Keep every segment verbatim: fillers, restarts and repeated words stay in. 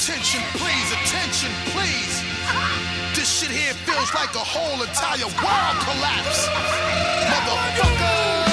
Attention please, attention please. This shit here feels like a whole entire world collapse. Motherfucker.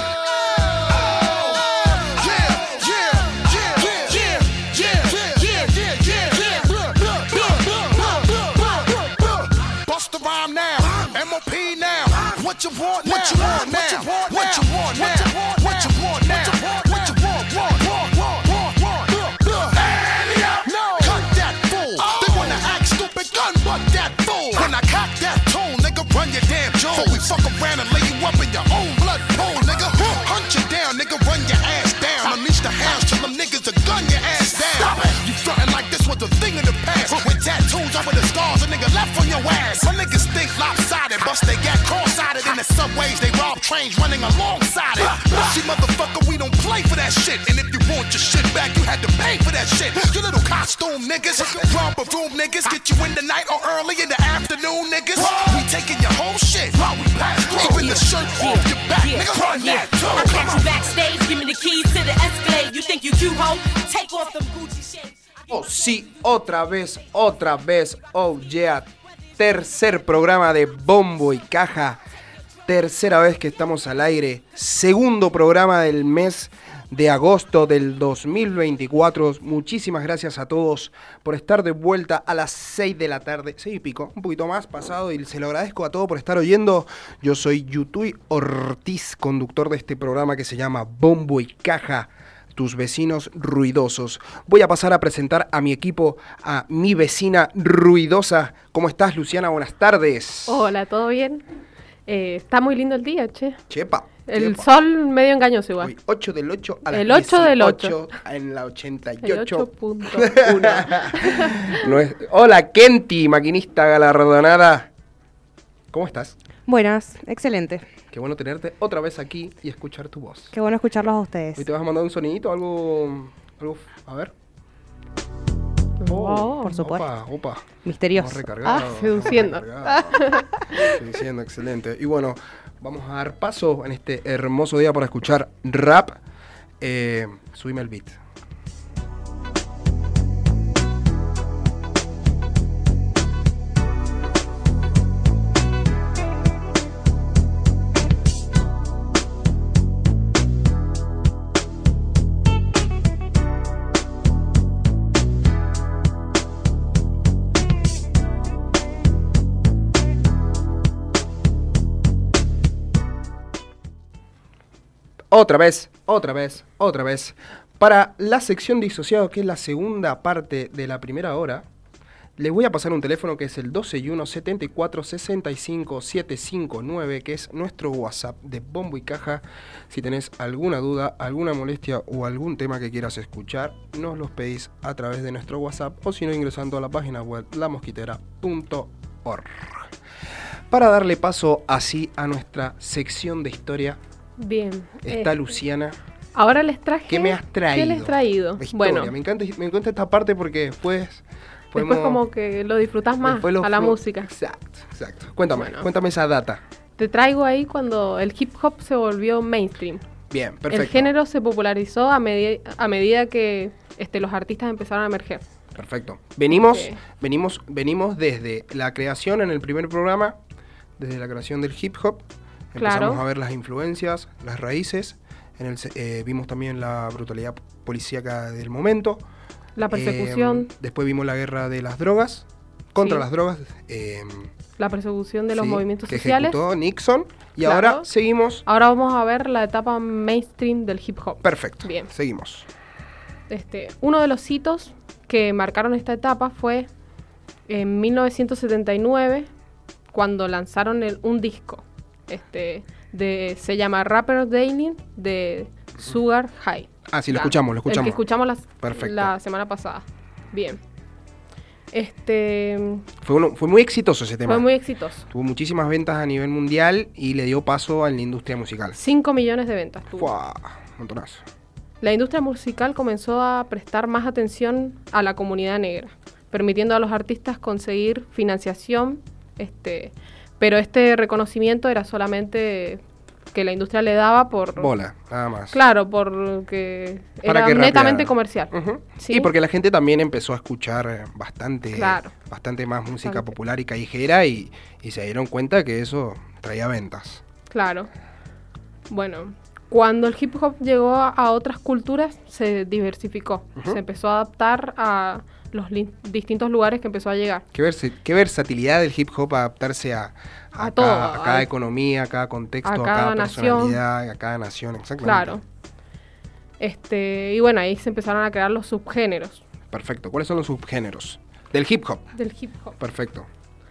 What you want now? What you want now? What you want now? What you want now? What you want? Want? Want? Want? Want? Want? Handy up! No! Cut that fool! They wanna act stupid, gun butt that fool! When I cock that tool, nigga, run your damn jaw. Before we fuck around and lay you up in your own blood pool, nigga. Hunt you down, nigga, run your ass down. Unleash the hounds, tell them niggas to gun your ass down. You frontin' like this was a thing of the past. With tattoos over the scars, a nigga left on your ass. My niggas think lopsided, bust they got cross-sided. In the subways, they rob trains running alongside it. See, motherfucker, we don't play for that shit. And if you want your shit back, you had to pay for that shit. You little costume niggas, romper room niggas, get you in the night or early in the afternoon niggas. We taking your whole shit while we pass through. Even the shirt off your back, nigga, run that too. I'll catch you backstage, give me the keys to the Escalade. You think you cute, ho? Take off them Gucci shades. Oh, sí, otra vez, otra vez, oh yeah. Tercer programa de Bombo y Caja. Tercera vez que estamos al aire. Segundo programa del mes de agosto del dos mil veinticuatro. Muchísimas gracias a todos por estar de vuelta a las seis de la tarde. seis y pico, un poquito más pasado. Y se lo agradezco a todos por estar oyendo. Yo soy Yutui Ortiz, conductor de este programa que se llama Bombo y Caja. Tus vecinos ruidosos. Voy a pasar a presentar a mi equipo, a mi vecina ruidosa. ¿Cómo estás, Luciana? Buenas tardes. Hola, ¿todo bien? Eh, está muy lindo el día, che. Chepa. El chepa. sol medio engañoso igual. Hoy, ocho del ocho a las el ocho del ocho. En la ochenta y ocho. El ocho punto uno. No es... Hola, Kenty, maquinista galardonada. ¿Cómo estás? Buenas, excelente. Qué bueno tenerte otra vez aquí y escuchar tu voz. Qué bueno escucharlos a ustedes. Hoy te vas a mandar un sonidito, algo... algo a ver. Oh, por supuesto. Opa, opa. Misterioso. Ah, seduciendo. Seduciendo, excelente. Y bueno, vamos a dar paso en este hermoso día para escuchar rap. Eh, subime el beat. Otra vez, otra vez, otra vez. Para la sección disociado, que es la segunda parte de la primera hora, les voy a pasar un teléfono que es el doce y uno, setenta y cuatro, sesenta y cinco, setecientos cincuenta y nueve, que es nuestro WhatsApp de Bombo y Caja. Si tenés alguna duda, alguna molestia o algún tema que quieras escuchar, nos los pedís a través de nuestro WhatsApp o si no ingresando a la página web la mosquitera punto org. Para darle paso así a nuestra sección de historia, bien. Está eh, Luciana. Ahora les traje... ¿Qué me has traído? ¿Qué les he traído? La historia. Bueno, Me encanta, me encanta esta parte porque después... Podemos, después como que lo disfrutás más lo a la flu- música. Exacto, exacto. Cuéntame, Bueno. cuéntame esa data. Te traigo ahí cuando el hip hop se volvió mainstream. Bien, perfecto. El género se popularizó a, medi- a medida que este, los artistas empezaron a emerger. Perfecto. Venimos, Ok. venimos, venimos desde la creación en el primer programa, desde la creación del hip hop. Empezamos Claro. a ver las influencias, las raíces. En el, se- eh, vimos también la brutalidad policíaca del momento. La persecución, Eh, después vimos la guerra de las drogas, contra Sí. las drogas. Eh, la persecución de los sí, movimientos que sociales. ejecutó Nixon. Y Claro. ahora seguimos. Ahora vamos a ver la etapa mainstream del hip hop. Perfecto. Bien. Seguimos. Este, uno de los hitos que marcaron esta etapa fue en mil novecientos setenta y nueve, cuando lanzaron el- un disco. Este, de, se llama Rapper Daily de Sugar High. Ah, sí, lo La- escuchamos, lo El que escuchamos. escuchamos la, Perfecto. la semana pasada. Bien. Este, Fue, uno, fue muy exitoso ese tema. fue muy exitoso. Tuvo muchísimas ventas a nivel mundial y le dio paso a la industria musical. cinco millones de ventas tuvo. ¡Fua! Montonazo. La industria musical comenzó a prestar más atención a la comunidad negra, permitiendo a los artistas conseguir financiación, este, pero este reconocimiento era solamente que la industria le daba por... Bola, nada más. Claro, porque Para era que netamente rapeara. comercial. Ujú. ¿sí? Y porque la gente también empezó a escuchar eh, bastante, Claro. bastante más música Bastante. popular y callejera y, y se dieron cuenta que eso traía ventas. Claro. Bueno, cuando el hip hop llegó a, a otras culturas, se diversificó. Ujú. Se empezó a adaptar a los li- distintos lugares que empezó a llegar. Qué, versi- qué versatilidad del hip hop adaptarse a, a, A cada, todo, a cada a- economía, a cada contexto, a a cada cada, nación. personalidad, a cada nación, exactamente. Claro. Este, y bueno, ahí se empezaron a crear los subgéneros Perfecto. ¿Cuáles son los subgéneros del hip hop? del hip hop. Perfecto.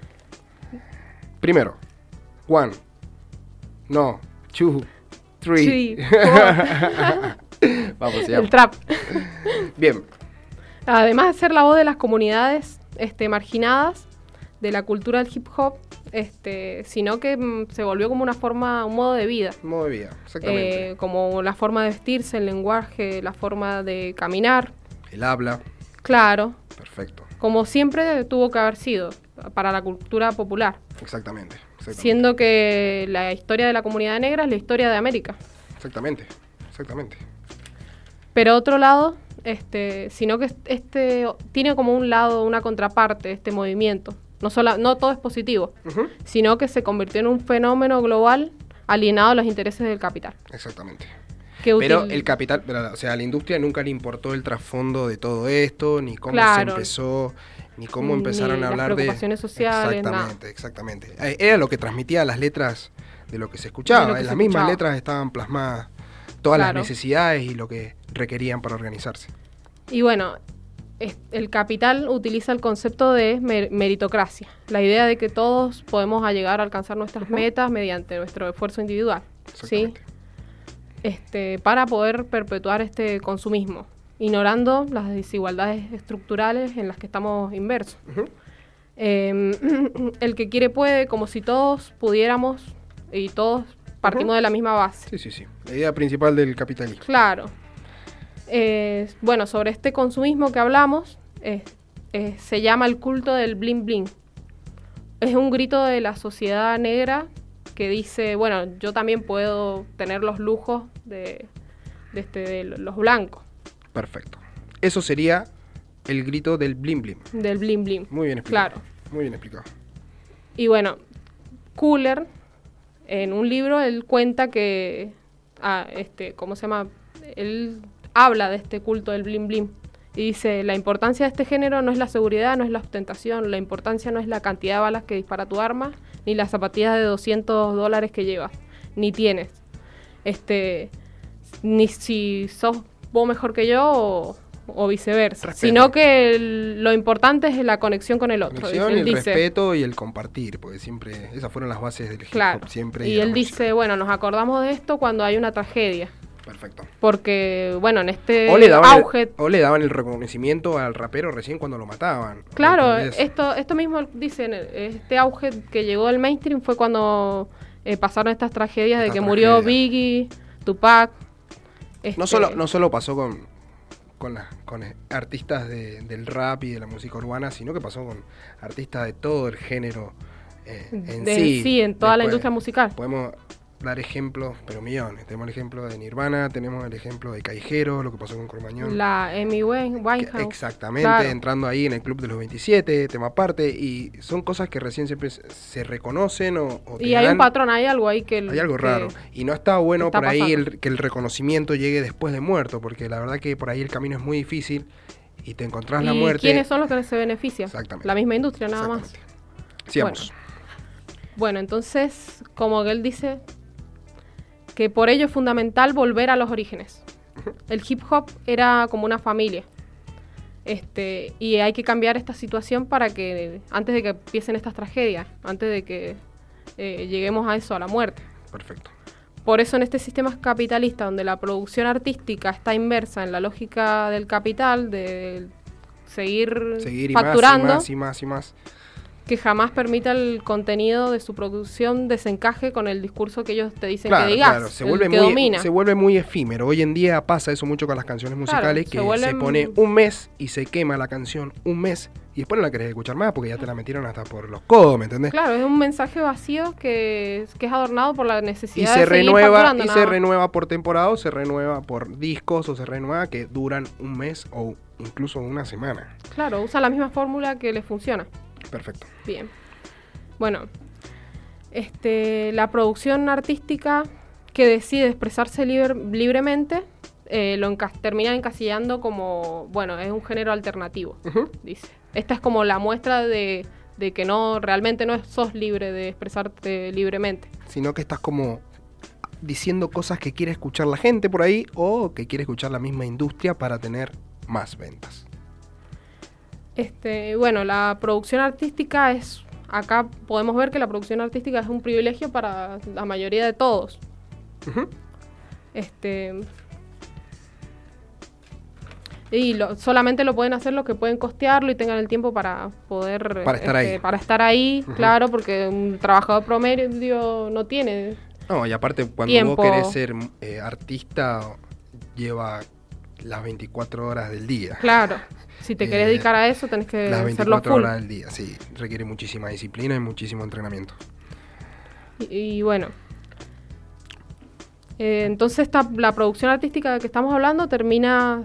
Primero, one, no, two, three. Sí, four. Vamos, ya. El trap. Bien. Además de ser la voz de las comunidades este, marginadas de la cultura del hip hop, este, sino que mm, se volvió como una forma, un modo de vida. Modo de vida, exactamente. Eh, como la forma de vestirse, el lenguaje, la forma de caminar. El habla, Claro, perfecto. como siempre tuvo que haber sido para la cultura popular, Exactamente. Exactamente. siendo que la historia de la comunidad negra es la historia de América. Exactamente. Exactamente. Pero otro lado, este, sino que este tiene como un lado, una contraparte, este movimiento. No, sola, no todo es positivo, Ujú. sino que se convirtió en un fenómeno global alienado a los intereses del capital. Exactamente. Que Pero util- el capital, pero, o sea, a la industria nunca le importó el trasfondo de todo esto, ni cómo Claro. se empezó, ni cómo Ni empezaron a las hablar de... preocupaciones sociales, nada. Exactamente, exactamente. Eh, Era lo que transmitía las letras de lo que se escuchaba. De lo que En se las mismas escuchaba. letras estaban plasmadas todas Claro. las necesidades y lo que requerían para organizarse. Y bueno, es- el capital utiliza el concepto de mer- meritocracia, la idea de que todos podemos llegar a alcanzar nuestras metas mediante nuestro esfuerzo individual, ¿sí? Exactamente. Este, para poder perpetuar este consumismo, ignorando las desigualdades estructurales en las que estamos inmersos. Ujú. Eh, el que quiere puede, como si todos pudiéramos y todos partimos Ujú. de la misma base. Sí, sí, sí. La idea principal del capitalismo. Claro. Eh, bueno, sobre este consumismo que hablamos, eh, eh, se llama el culto del bling bling. Es un grito de la sociedad negra que dice, bueno, yo también puedo tener los lujos de, de, este, de los blancos, Perfecto. Eso sería el grito del blim blim. del bling bling. Muy bien explicado. Claro. Muy bien explicado. Y bueno, Cooler, en un libro, él cuenta que, ah, este, ¿cómo se llama? Él habla de este culto del bling bling y dice, la importancia de este género no es la seguridad, no es la ostentación, la importancia no es la cantidad de balas que dispara tu arma, ni las zapatillas de doscientos dólares que llevas, ni tienes. Este, ni si sos vos mejor que yo o, o viceversa, Respeto. sino que el- lo importante es la conexión con el otro. Conexión, Él el dice, respeto y el compartir, porque siempre, esas fueron las bases del hip claro. hop siempre. Y de la él música. dice, bueno, nos acordamos de esto cuando hay una tragedia. Perfecto. Porque, bueno, en este O le, daban auge... el, o le daban el reconocimiento al rapero recién cuando lo mataban. Claro, ¿Entendés? esto esto mismo dicen, este auge que llegó al mainstream fue cuando eh, pasaron estas tragedias de Esta que murió tragedia. Biggie, Tupac. este, No solo, no solo pasó con, con, las- con eh, artistas de- del rap y de la música urbana, sino que pasó con artistas de todo el género eh, en de- sí. en toda la Después industria musical. Podemos dar ejemplos, pero millones. Tenemos el ejemplo de Nirvana, tenemos el ejemplo de Callejero, lo que pasó con Cromañón. La Amy Wine- Que- Winehouse. Exactamente, Claro. entrando ahí en el Club de los veintisiete, tema aparte, y son cosas que recién siempre se- se reconocen o, o te Y hay dan- un patrón, hay algo ahí que... hay algo que- raro. Y no está bueno está por ahí pasando. el- que el reconocimiento llegue después de muerto, porque la verdad que por ahí el camino es muy difícil y te encontrás la ¿Y muerte. quiénes son los que se benefician? Exactamente. La misma industria, nada más. Exactamente. Sigamos. Bueno, entonces, como que él dice, que por ello es fundamental volver a los orígenes. El hip hop era como una familia. Este, y hay que cambiar esta situación para que, antes de que empiecen estas tragedias, antes de que eh, lleguemos a eso, a la muerte. Perfecto. Por eso en este sistema capitalista, donde la producción artística está inmersa en la lógica del capital, de seguir, Seguir y facturando, más y más y más y más. que jamás permita el contenido de su producción desencaje con el discurso que ellos te dicen Claro, que digas, claro, se el vuelve, que muy, domina. se vuelve muy efímero. Hoy en día pasa eso mucho con las canciones musicales, se que se vuelven- pone un mes y se quema la canción un mes y después no la querés escuchar más porque ya te la metieron hasta por los codos, ¿me entendés? Claro, es un mensaje vacío que, que es adornado por la Y necesidad se de seguir renueva, facturando, y nada se más. renueva por temporada, o se renueva por discos, o se renueva que duran un mes o incluso una semana. Claro, usa la misma fórmula que les funciona. Perfecto. Bien. Bueno, este, la producción artística que decide expresarse liber- libremente eh, lo encas- termina encasillando como, bueno, es un género alternativo, Ujú. dice. Esta es como la muestra de, de que no, realmente no sos libre de expresarte libremente. Sino que estás como diciendo cosas que quiere escuchar la gente por ahí o que quiere escuchar la misma industria para tener más ventas. Este, bueno, la producción artística es, acá podemos ver que la producción artística es un privilegio para la mayoría de todos. Ujú. Este, y lo- solamente lo pueden hacer los que pueden costearlo y tengan el tiempo para poder Para estar este, ahí. para estar ahí, Ujú. claro, porque un trabajador promedio no tiene. No, y aparte cuando Tiempo. vos querés ser eh, artista, lleva las veinticuatro horas del día. Claro, si te querés Eh, dedicar a eso tenés que Las hacerlo veinticuatro full. horas del día, sí. Requiere muchísima disciplina y muchísimo entrenamiento. Y, y bueno, eh, entonces esta, la producción artística de que estamos hablando termina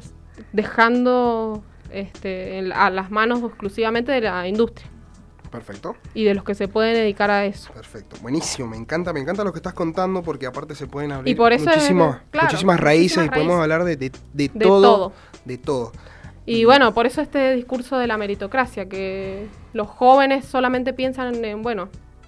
dejando este, en la- a las manos exclusivamente de la industria Perfecto. y de los que se pueden dedicar a eso. Perfecto, buenísimo, me encanta, me encanta lo que estás contando porque aparte se pueden abrir Y por eso es- muchísimas, claro, muchísimas raíces muchísimas y podemos raíces. hablar de, de, de De todo, todo. de todo. Y bueno, por eso este discurso de la meritocracia, que los jóvenes solamente piensan en, bueno,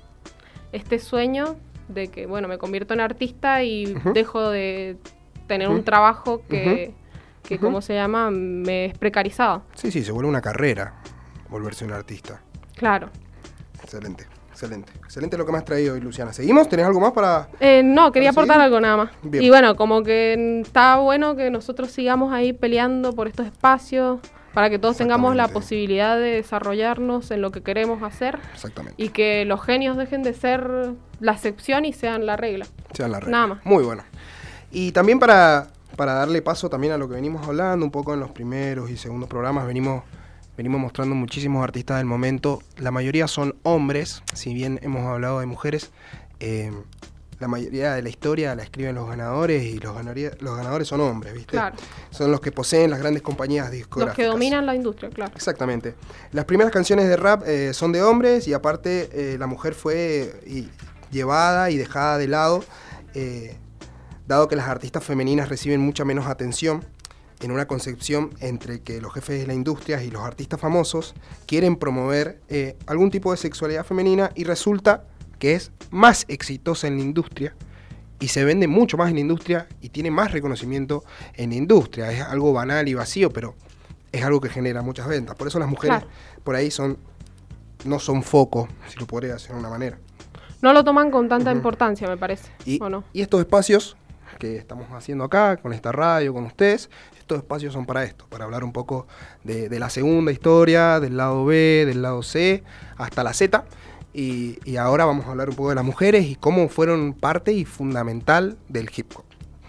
este sueño de que, bueno, me convierto en artista y Ujú. dejo de tener Ujú. un trabajo que, que Ujú. ¿cómo se llama? Me es precarizado. Sí, sí, se vuelve una carrera volverse un artista. Claro. Excelente, excelente. Excelente lo que me has traído hoy, Luciana. ¿Seguimos? ¿Tenés algo más para...? Eh, no, quería ¿Para aportar seguir? algo nada más. Bien. Y bueno, como que mm, está bueno que nosotros sigamos ahí peleando por estos espacios para que todos tengamos la Exactamente. posibilidad de desarrollarnos en lo que queremos hacer Exactamente. y que los genios dejen de ser la excepción y sean la regla. Sean la regla. Nada más. Muy bueno. Y también para, para darle paso también a lo que venimos hablando, un poco en los primeros y segundos programas, venimos, venimos mostrando muchísimos artistas del momento. La mayoría son hombres, si bien hemos hablado de mujeres. eh, la mayoría de la historia la escriben los ganadores y los, ganaría- los ganadores son hombres, ¿viste? Claro. Son los que poseen las grandes compañías Los discográficas. que dominan la industria, claro. Exactamente. Las primeras canciones de rap eh, son de hombres y aparte eh, la mujer fue eh, y- llevada y dejada de lado, eh, dado que las artistas femeninas reciben mucha menos atención en una concepción entre que los jefes de la industria y los artistas famosos quieren promover eh, algún tipo de sexualidad femenina y resulta que es más exitosa en la industria y se vende mucho más en la industria y tiene más reconocimiento en la industria. Es algo banal y vacío, pero es algo que genera muchas ventas. Por eso las mujeres Claro. por ahí son no son foco, si lo podría decir de una manera. No lo toman con tanta Ujú. importancia, me parece. Y, ¿O no? y estos espacios que estamos haciendo acá, con esta radio, con ustedes, estos espacios son para esto, para hablar un poco de, de la segunda historia, del lado B, del lado C, hasta la Z. Y, y ahora vamos a hablar un poco de las mujeres y cómo fueron parte y fundamental del hip hop.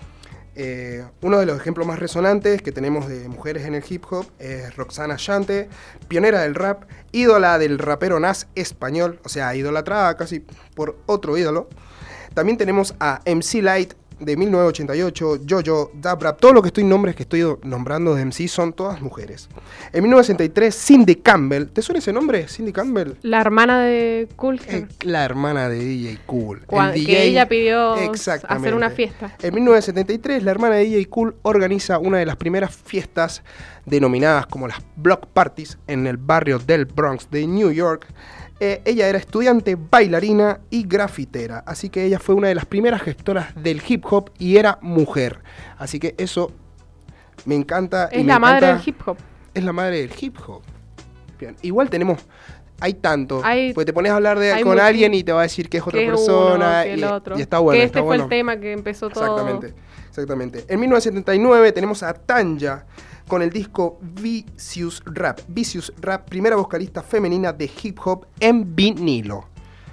Eh, uno de los ejemplos más resonantes que tenemos de mujeres en el hip hop es Roxana Shante, pionera del rap, ídola del rapero Nas español, o sea, idolatrada casi por otro ídolo. También tenemos a M C Light de mil novecientos ochenta y ocho, Jojo, Dabrap, todo lo que estoy nombres que estoy nombrando de M C son todas mujeres. En mil novecientos sesenta y tres, Cindy Campbell, ¿te suena ese nombre? Cindy Campbell. La hermana de Cool Eh, Herc, la hermana de D J Cool. el cuan- D J, que ella pidió exactamente. hacer una fiesta. En mil novecientos setenta y tres, la hermana de D J Cool organiza una de las primeras fiestas denominadas como las Block Parties en el barrio del Bronx de New York. Eh, ella era estudiante, bailarina y grafitera, así que ella fue una de las primeras gestoras del hip hop y era mujer. Así que eso me encanta. y Es me la madre encanta- del hip hop. Es la madre del hip hop. Bien. Igual tenemos hay tanto. Hay- Porque te pones a hablar de, hay con muchi- alguien y te va a decir que es otra que es persona. uno, que el y, otro. y está bueno. que este está fue bueno. el tema que empezó todo. Exactamente, exactamente. En mil novecientos setenta y nueve tenemos a Tanya con el disco Vicious Rap. Vicious Rap, primera vocalista femenina de hip hop en vinilo.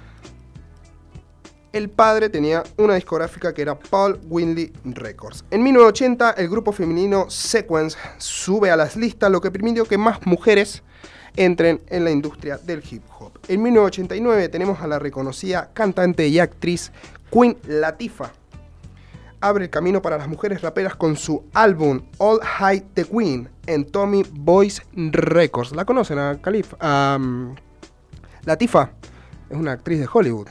El padre tenía una discográfica que era Paul Winley Records. En mil novecientos ochenta el grupo femenino Sequence sube a las listas, lo que permitió que más mujeres entren en la industria del hip hop. En mil novecientos ochenta y nueve tenemos a la reconocida cantante y actriz Queen Latifah. Abre el camino para las mujeres raperas con su álbum All High the Queen en Tommy Boy's Records. ¿La conocen a Khalif? Um, Latifah es una actriz de Hollywood.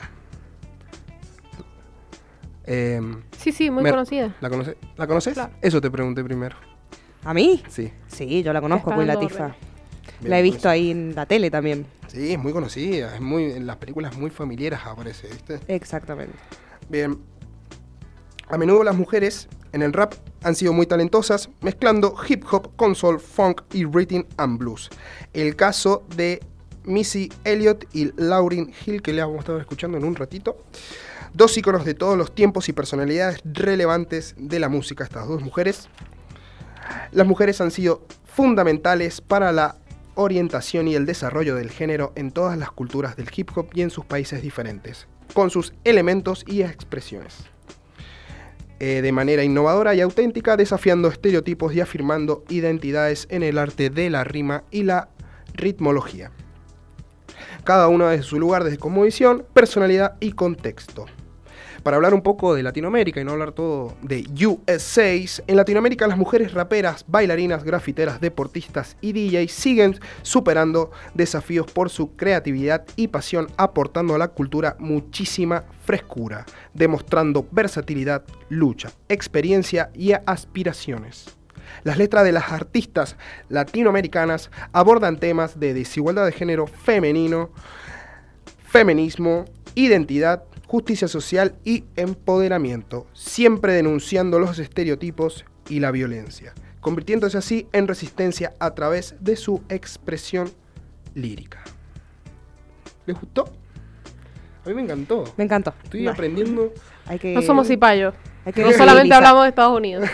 Eh, Sí, sí, muy me- conocida. ¿La, conoce- ¿La conoces? Claro. Eso te pregunté primero. ¿A mí? Sí. Sí, yo la conozco, Está Queen dando Latifah. orden. Bien, La he visto conocida. ahí en la tele también. Sí, es muy conocida. Es muy, en las películas muy familiares aparece, ¿viste? Exactamente. Bien. A menudo las mujeres en el rap han sido muy talentosas, mezclando hip hop con soul, funk y rhythm and blues. El caso de Missy Elliott y Lauryn Hill, que le vamos a estar escuchando en un ratito. Dos íconos de todos los tiempos y personalidades relevantes de la música, estas dos mujeres. Las mujeres han sido fundamentales para la orientación y el desarrollo del género en todas las culturas del hip hop y en sus países diferentes, con sus elementos y expresiones. Eh, de manera innovadora y auténtica, desafiando estereotipos y afirmando identidades en el arte de la rima y la ritmología. Cada uno desde su lugar, desde cosmovisión, personalidad y contexto. Para hablar un poco de Latinoamérica y no hablar todo de U S A, en Latinoamérica las mujeres raperas, bailarinas, grafiteras, deportistas y D Js siguen superando desafíos por su creatividad y pasión, aportando a la cultura muchísima frescura, demostrando versatilidad, lucha, experiencia y aspiraciones. Las letras de las artistas latinoamericanas abordan temas de desigualdad de género femenino, feminismo, identidad, justicia social y empoderamiento, siempre denunciando los estereotipos y la violencia, convirtiéndose así en resistencia a través de su expresión lírica. ¿Les gustó? A mí me encantó. Me encantó. Estoy No, aprendiendo. hay que, No somos cipayos. hay que No solamente visibilizar. hablamos de Estados Unidos.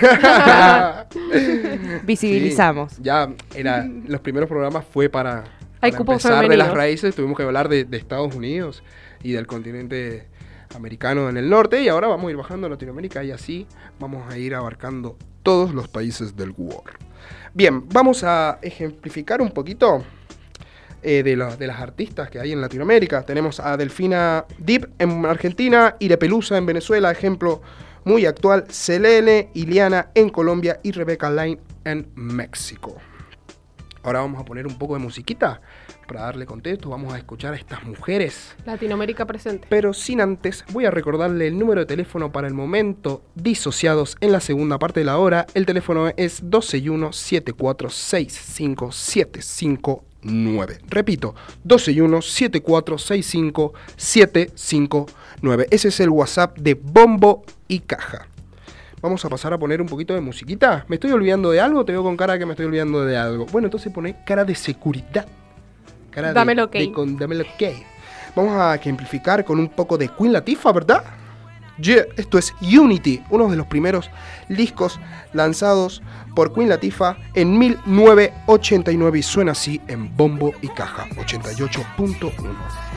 Visibilizamos. Sí, ya era, los primeros programas fue para, Hay para cupo empezar de femenino. las raíces, tuvimos que hablar de, de Estados Unidos y del continente americano en el norte, y ahora vamos a ir bajando a Latinoamérica y así vamos a ir abarcando todos los países del world. Bien, vamos a ejemplificar un poquito eh, de, la- de las artistas que hay en Latinoamérica. Tenemos a Delfina Deep en Argentina, Irepelusa en Venezuela, ejemplo muy actual, Selene, Iliana en Colombia y Rebecca Line en México. Ahora vamos a poner un poco de musiquita para darle contexto. Vamos a escuchar a estas mujeres. Latinoamérica presente. Pero sin antes, voy a recordarle el número de teléfono para el momento disociados en la segunda parte de la hora. El teléfono es dos uno siete cuatro seis cinco siete cinco nueve. Repito, dos uno siete cuatro seis cinco siete cinco nueve. Ese es el WhatsApp de Bombo y Caja. Vamos a pasar a poner un poquito de musiquita. ¿Me estoy olvidando de algo? Te veo con cara que me estoy olvidando de algo. Bueno, entonces poné cara de seguridad. Cara Dame de, el ok. de con, dame el ok. Vamos a ejemplificar con un poco de Queen Latifah, ¿verdad? Yeah, esto es Unity, uno de los primeros discos lanzados por Queen Latifah en mil novecientos ochenta y nueve y suena así en Bombo y Caja ochenta y ocho punto uno.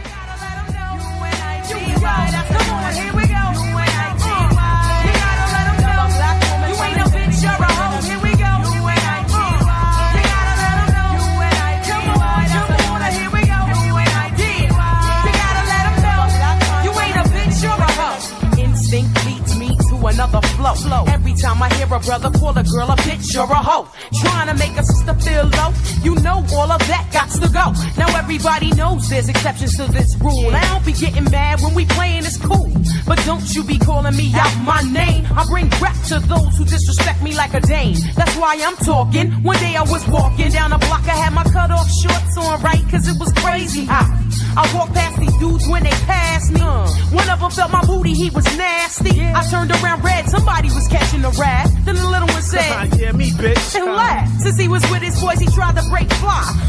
Another flow. flow. Every time I hear a brother call a girl a bitch or a hoe, trying to make a sister feel low, you know all of that got to go. Now everybody knows there's exceptions to this rule. I don't be getting mad when we playing, it's cool, but don't you be calling me out my name. I bring rap to those who disrespect me like a dame. That's why I'm talking. One day I was walking down the block, I had my cut off shorts on, right, cause it was crazy hot. I walked past these dudes when they passed me. One of them felt my booty, he was nasty. I turned around red, somebody was catching a rat. Then the little one said, yeah, me, bitch. and laughed. Since he was with his boys, he tried to break fly. Huh. I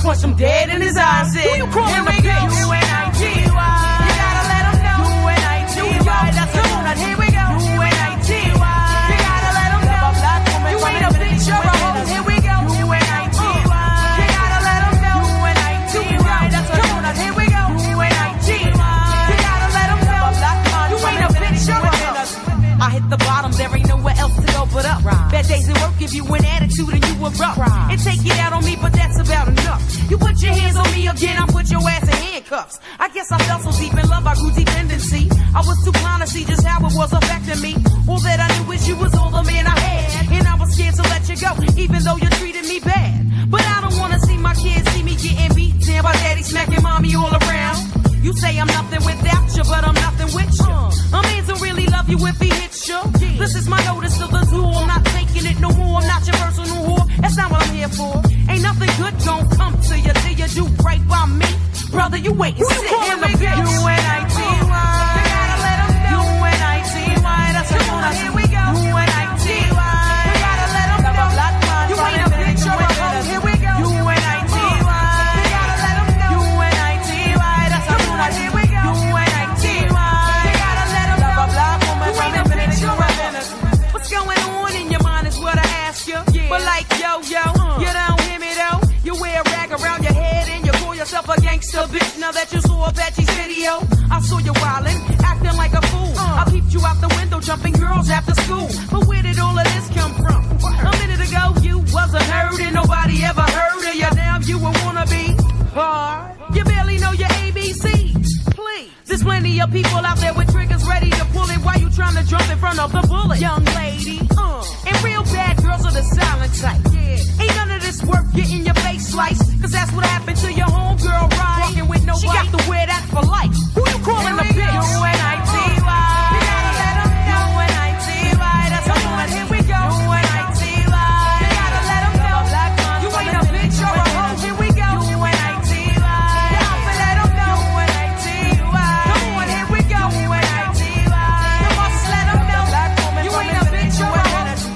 punched him dead in his eyes and said, who you calling a bitch? U N I T Y. You gotta let him know. U N I T Y. That's the one. Here we go. U N I T Y. You gotta let him know. You ain't a bitch, you're a hoe. Here we go. U N I T Y. You gotta let him know. U N I T Y. That's the one. Here we go. U N I T Y. You gotta let him know. You ain't a bitch, you're a hoe. I hit the bottom, there ain't nowhere else to go but up. Right. Bad days at work give you an attitude and you erupt. Right. And take it out on me, but that's about enough. You put your hands on me again, I put your ass in handcuffs. I guess I fell so deep in love, I grew dependency. I was too blind to see just how it was affecting me. All that I knew is you was all the man I had. And I was scared to let you go, even though you treated me bad. But I don't wanna see my kids see me getting beat down by daddy smacking mommy all around. You say I'm nothing without you, but I'm nothing with you. A man don't really love you if he hits you. This is my notice to the zoo. I'm not taking it no more. I'm not your personal whore. That's not what I'm here for. Ain't nothing good gon' come to you till you do right by me. Brother, you wait and sit in the bitch. U N I T Y. You gotta let him know. U N I T Y. That's the one. Here we go. U N I T Y. You gotta let him know. You ain't a bitch, you're a hoe. Here we go. U N I T Y. You gotta let him know. U N I T Y. That's the one. Here we go. U N I T Y. You gotta let him know. You ain't a bitch, you're a hoe. What's going on in your mind is what I ask you. But like yo yo, you don't hear me though. You wear a rag around your head and you call yourself a gangster bitch. Now that you saw Apache's video, I saw you wildin', acting like a fool. I peeped you out the window, jumping girls after school. But where did all of this come from? A minute ago you wasn't heard and nobody ever heard of you. Now you a wannabe hard. You barely know your A B Cs. Please, there's plenty of people out there with triggers ready to pull it while you trying to jump in front of the bullet. Young lady, uh, and real bad girls are the silent type. Yeah. Ain't none of this worth getting your face sliced, cause that's what happened to your homegirl, right? Walking with nobody. She got to wear that for life. Who you calling a bitch? U N I T Y. You gotta let them know. U N I T Y. That's the one. Here we go. U N I T Y. You gotta let them know. You ain't a bitch, you're a hoe. Here we go. U N I T Y. You gotta let them know. U N I T Y. Come on, here we go. U N I T Y. You must let them know. You ain't a bitch, you're a hoe.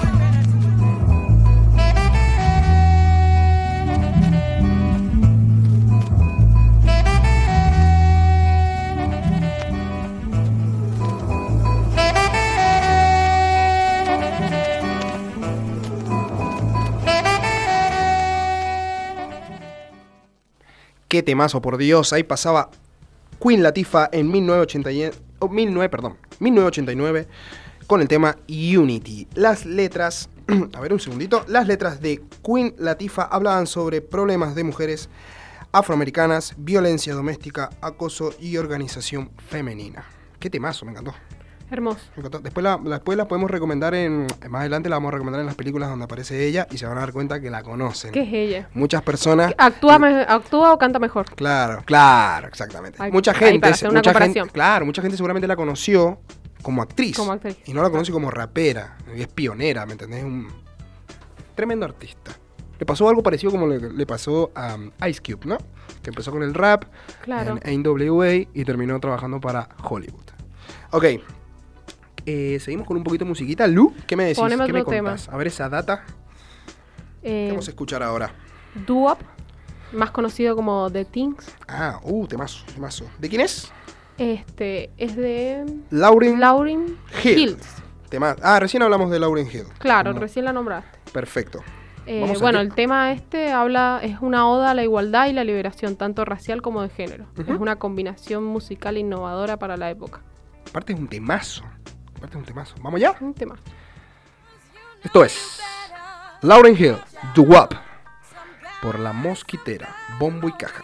Qué temazo, por Dios. Ahí pasaba Queen Latifah en mil novecientos ochenta y, oh, mil nueve, perdón, mil novecientos ochenta y nueve con el tema Unity. Las letras, a ver un segundito, las letras de Queen Latifah hablaban sobre problemas de mujeres afroamericanas, violencia doméstica, acoso y organización femenina. Qué temazo, me encantó. Hermoso. Me encantó. Después la, después la podemos recomendar en... Más adelante la vamos a recomendar en las películas donde aparece ella y se van a dar cuenta que la conocen. ¿Qué es ella? Muchas personas... ¿Actúa, me, ¿Actúa o canta mejor? Claro, claro, exactamente. Hay, mucha hay gente... para hacer una mucha comparación. gente, claro, mucha gente seguramente la conoció como actriz. Como actriz. Y no la conoce como rapera. Y es pionera, ¿me entendés? Es un tremendo artista. Le pasó algo parecido como le, le pasó a um, Ice Cube, ¿no? Que empezó con el rap Claro. en N W A y terminó trabajando para Hollywood. Ok. Eh, seguimos con un poquito de musiquita. Lu, ¿qué me decís? Poneme ¿Qué me otro tema. contás? A ver esa data. Eh, ¿Qué vamos a escuchar ahora? Doo-Wop, más conocido como The Things. Ah, uh, temazo, temazo. ¿De quién es? Este es de Lauryn Lauryn Hill. Hills. Tema- Ah, recién hablamos de Lauryn Hill. Claro, No. recién la nombraste. Perfecto. Eh, Vamos a bueno, ti- el tema este habla, es una oda a la igualdad y la liberación, tanto racial como de género. Ujú. Es una combinación musical innovadora para la época. Aparte es un temazo. Aparte es un temazo. ¿Vamos ya? Un tema. Esto es Lauryn Hill, Doo-Wop, por La Mosquitera, Bombo y Caja.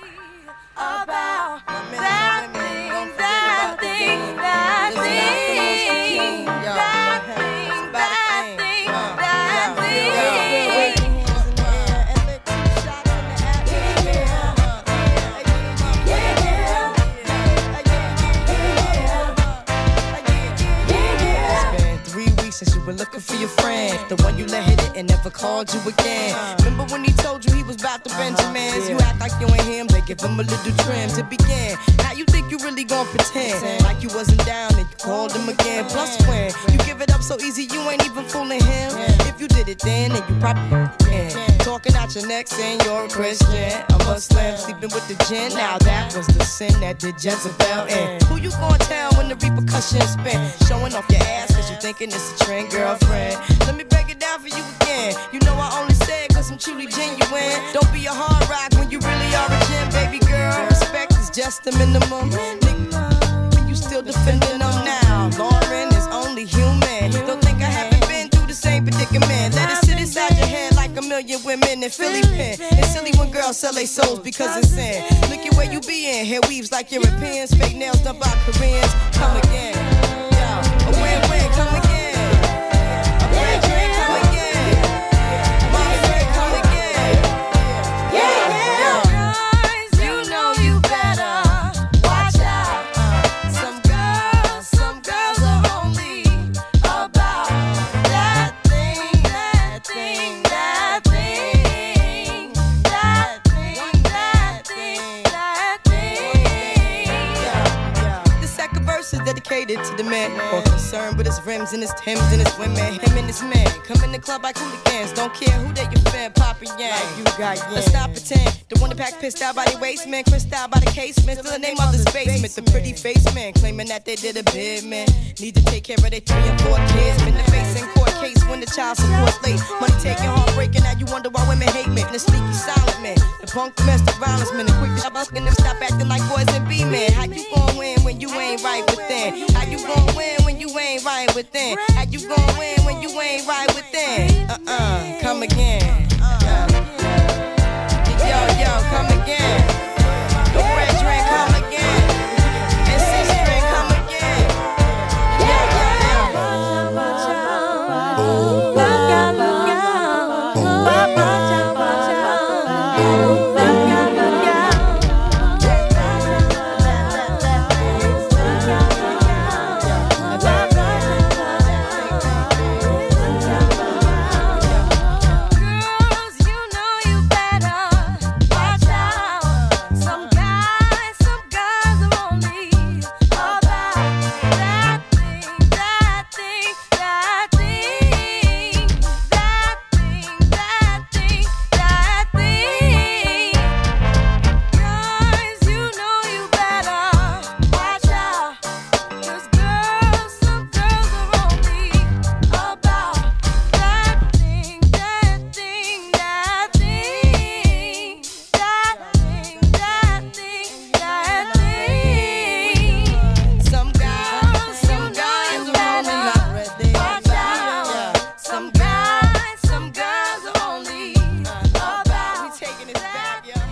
Since you were looking for your friend, the one you let hit it and never called you again. Remember when he told you he was about to Benjamins? You act like you ain't him, they give him a little trim to begin. Now you think you really gon' pretend like you wasn't down and you called him again. Plus when you give it up so easy, you ain't even fooling him. If you did it then, then you probably can. Talking out your neck saying you're a Christian, a Muslim, sleeping with the gin. Now that was the sin that did Jezebel in. Who you gon' tell when the repercussions spin? Showing off your ass cause you thinking it's a trend, girlfriend. Let me break it down for you again. You know I only say it cause I'm truly genuine. Don't be a hard rock when you really are a gem, baby girl. Respect is just the minimum. Nigga, you still defending them now. Lauren is only human. Don't think I haven't been through the same predicament. Let it sit inside your head like a million women in Philly pen. It's silly when girls sell their souls because it's sin. Look at where you be in. Hair weaves like Europeans. Fake nails done by Koreans. Come again. Yo, a win-win. Come again. A free drink. Come again. My friend. Come again. Yeah, yeah. You know you better watch out. Some girls, some girls are only about that thing, that thing, that thing, that thing, that thing, that thing. The second verse is dedicated to the man more concerned with his rims and his Timbs and his women. Him and his man come in the club like hooligans. Don't care who they your fan, Papa Yang. You got yeah. Let's not pretend. The one that pack pissed out by the waist man, crissed out by the casement. Still the name of the basement. The pretty face man claiming that they did a bid man. Need to take care of their three and four kids. Been the face in court case when the child support's late. Money taking, heartbreaking. Now you wonder why women hate men. The sneaky silent man, the punk domestic violence man, the quick to stop asking them stop acting like boys and be men. How you gon' win when you ain't right within? How you gon' win when you ain't right within? How you gon' win when you ain't right within? Uh-uh, come again. Uh. Yo, yo, come again. The red drink, come again. And six drink, come again. Yeah, yeah, yeah. Girls, you know you better watch out. Some guys, some girls are only about that thing, that thing, that thing, that thing, that thing, that thing. Guys, you know you better watch out. 'Cause girls, some girls are only about that thing, that thing, that thing, that thing, that thing, that thing. Some guys, some guys are only not ready. Watch out. Some guys, some girls are only about. We taking it back, yo.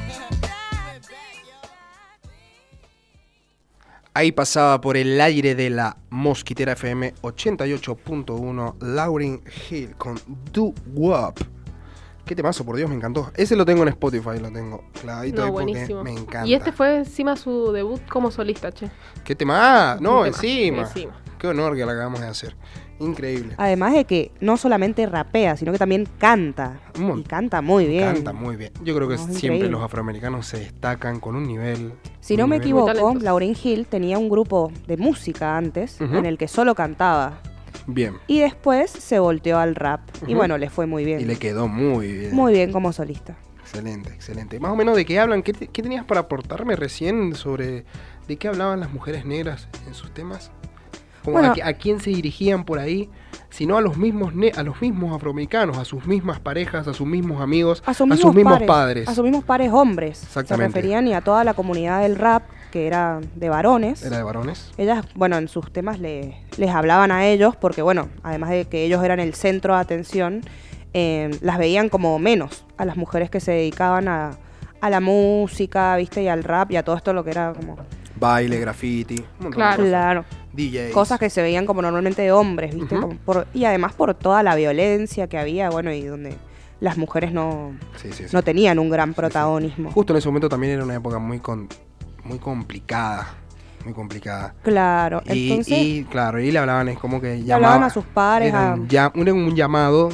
Ahí pasaba por el aire de la Mosquitera F M ochenta y ocho punto uno Lauryn Hill con Do Wop. Qué temazo, por Dios, me encantó. Ese lo tengo en Spotify, lo tengo clavadito No, ahí porque buenísimo. me encanta. Y este fue encima su debut como solista, che. ¿Qué tema? No, Un tema, encima. encima. Qué honor que lo acabamos de hacer. Increíble. Además de que no solamente rapea, sino que también canta. Un montón. Y canta muy bien. Canta muy bien. Yo creo que No, es siempre increíble. los afroamericanos se destacan con un nivel. Si un no me nivel- equivoco, talentoso. Lauryn Hill tenía un grupo de música antes Ujú. en el que solo cantaba. Bien. Y después se volteó al rap. Y Ujú. bueno, le fue muy bien. Y le quedó muy bien. Muy bien como solista. Excelente, excelente. Más o menos de qué hablan, ¿qué, te- qué tenías para aportarme recién sobre de qué hablaban las mujeres negras en sus temas? Como Bueno. a, qui- a quién se dirigían por ahí, sino a los mismos ne- a los mismos afroamericanos, a sus mismas parejas, a sus mismos amigos, A sus mismos, mismos pares, padres. A sus mismos pares hombres. Se Exactamente. referían y a toda la comunidad del rap, que era de varones. Era de varones. Ellas, bueno, en sus temas le- les hablaban a ellos porque, bueno, además de que ellos eran el centro de atención, eh, las veían como menos a las mujeres que se dedicaban a, a la música, ¿viste? Y al rap y a todo esto lo que era como... Baile, graffiti, un montón Claro. de cosas. Claro. D Js. Cosas que se veían como normalmente de hombres, ¿viste? Ujú. Como por- y además por toda la violencia que había, bueno, y donde las mujeres no, Sí, sí, sí. no tenían un gran Sí, sí. protagonismo. Justo en ese momento también era una época muy con, muy complicada, muy complicada. Claro, Y, entonces... y, claro, y le hablaban, es como que Le llamaba- hablaban a sus pares, era a- un, ya- un, un llamado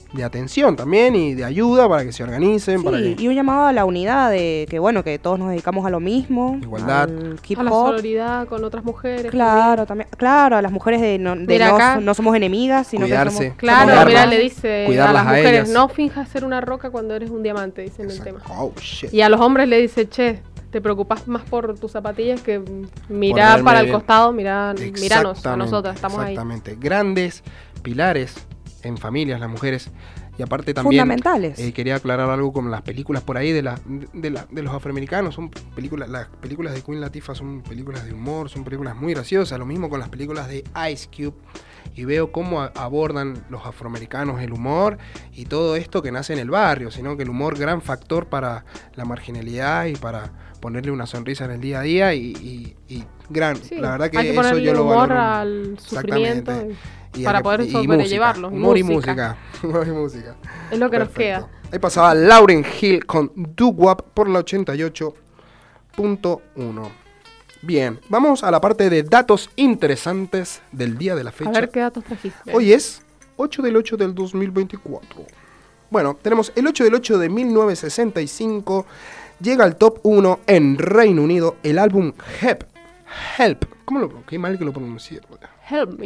de atención también y de ayuda para que se organicen. Sí, para que... y un llamado a la unidad de que, bueno, que todos nos dedicamos a lo mismo. Igualdad. Al hip A la hop. sororidad con otras mujeres. Claro, también, claro, a las mujeres de no, de Mira no, acá. no somos enemigas, sino Cuidarse. que somos... Claro, Cuidarlas. mira, le dice Cuidarlas a las a mujeres, ellas. no finjas ser una roca cuando eres un diamante, dice en el tema. Oh, shit. Y a los hombres le dice, che, te preocupas más por tus zapatillas que mirar verme para el bien. costado, mirar, miranos a Exactamente, nosotras, estamos ahí. Exactamente. Grandes pilares en familias, las mujeres. Y aparte también Fundamentales. eh, quería aclarar algo con las películas por ahí de, la, de, la, de los afroamericanos. Son películas, las películas de Queen Latifah son películas de humor, son películas muy graciosas. Lo mismo con las películas de Ice Cube. Y veo cómo a- abordan los afroamericanos el humor y todo esto que nace en el barrio, sino que el humor gran factor para la marginalidad y para ponerle una sonrisa en el día a día y, y, y gran. Sí, la verdad que, hay que eso ponerle yo lo humor valoro. al sufrimiento Exactamente. y- Y para a- poder y sobrellevarlo. música, humor y música. música. Humor y música. Es lo que nos Perfecto. queda. Ahí pasaba Lauryn Hill con Do Wop por la ochenta y ocho punto uno. Bien, vamos a la parte de datos interesantes del día de la fecha. A ver qué datos trajiste. Hoy es ocho del ocho del dos mil veinticuatro. Bueno, tenemos el ocho del ocho de mil novecientos sesenta y cinco. Llega al top uno en Reino Unido el álbum Help. Help. ¿Cómo lo Qué mal que lo pronuncié. Help me.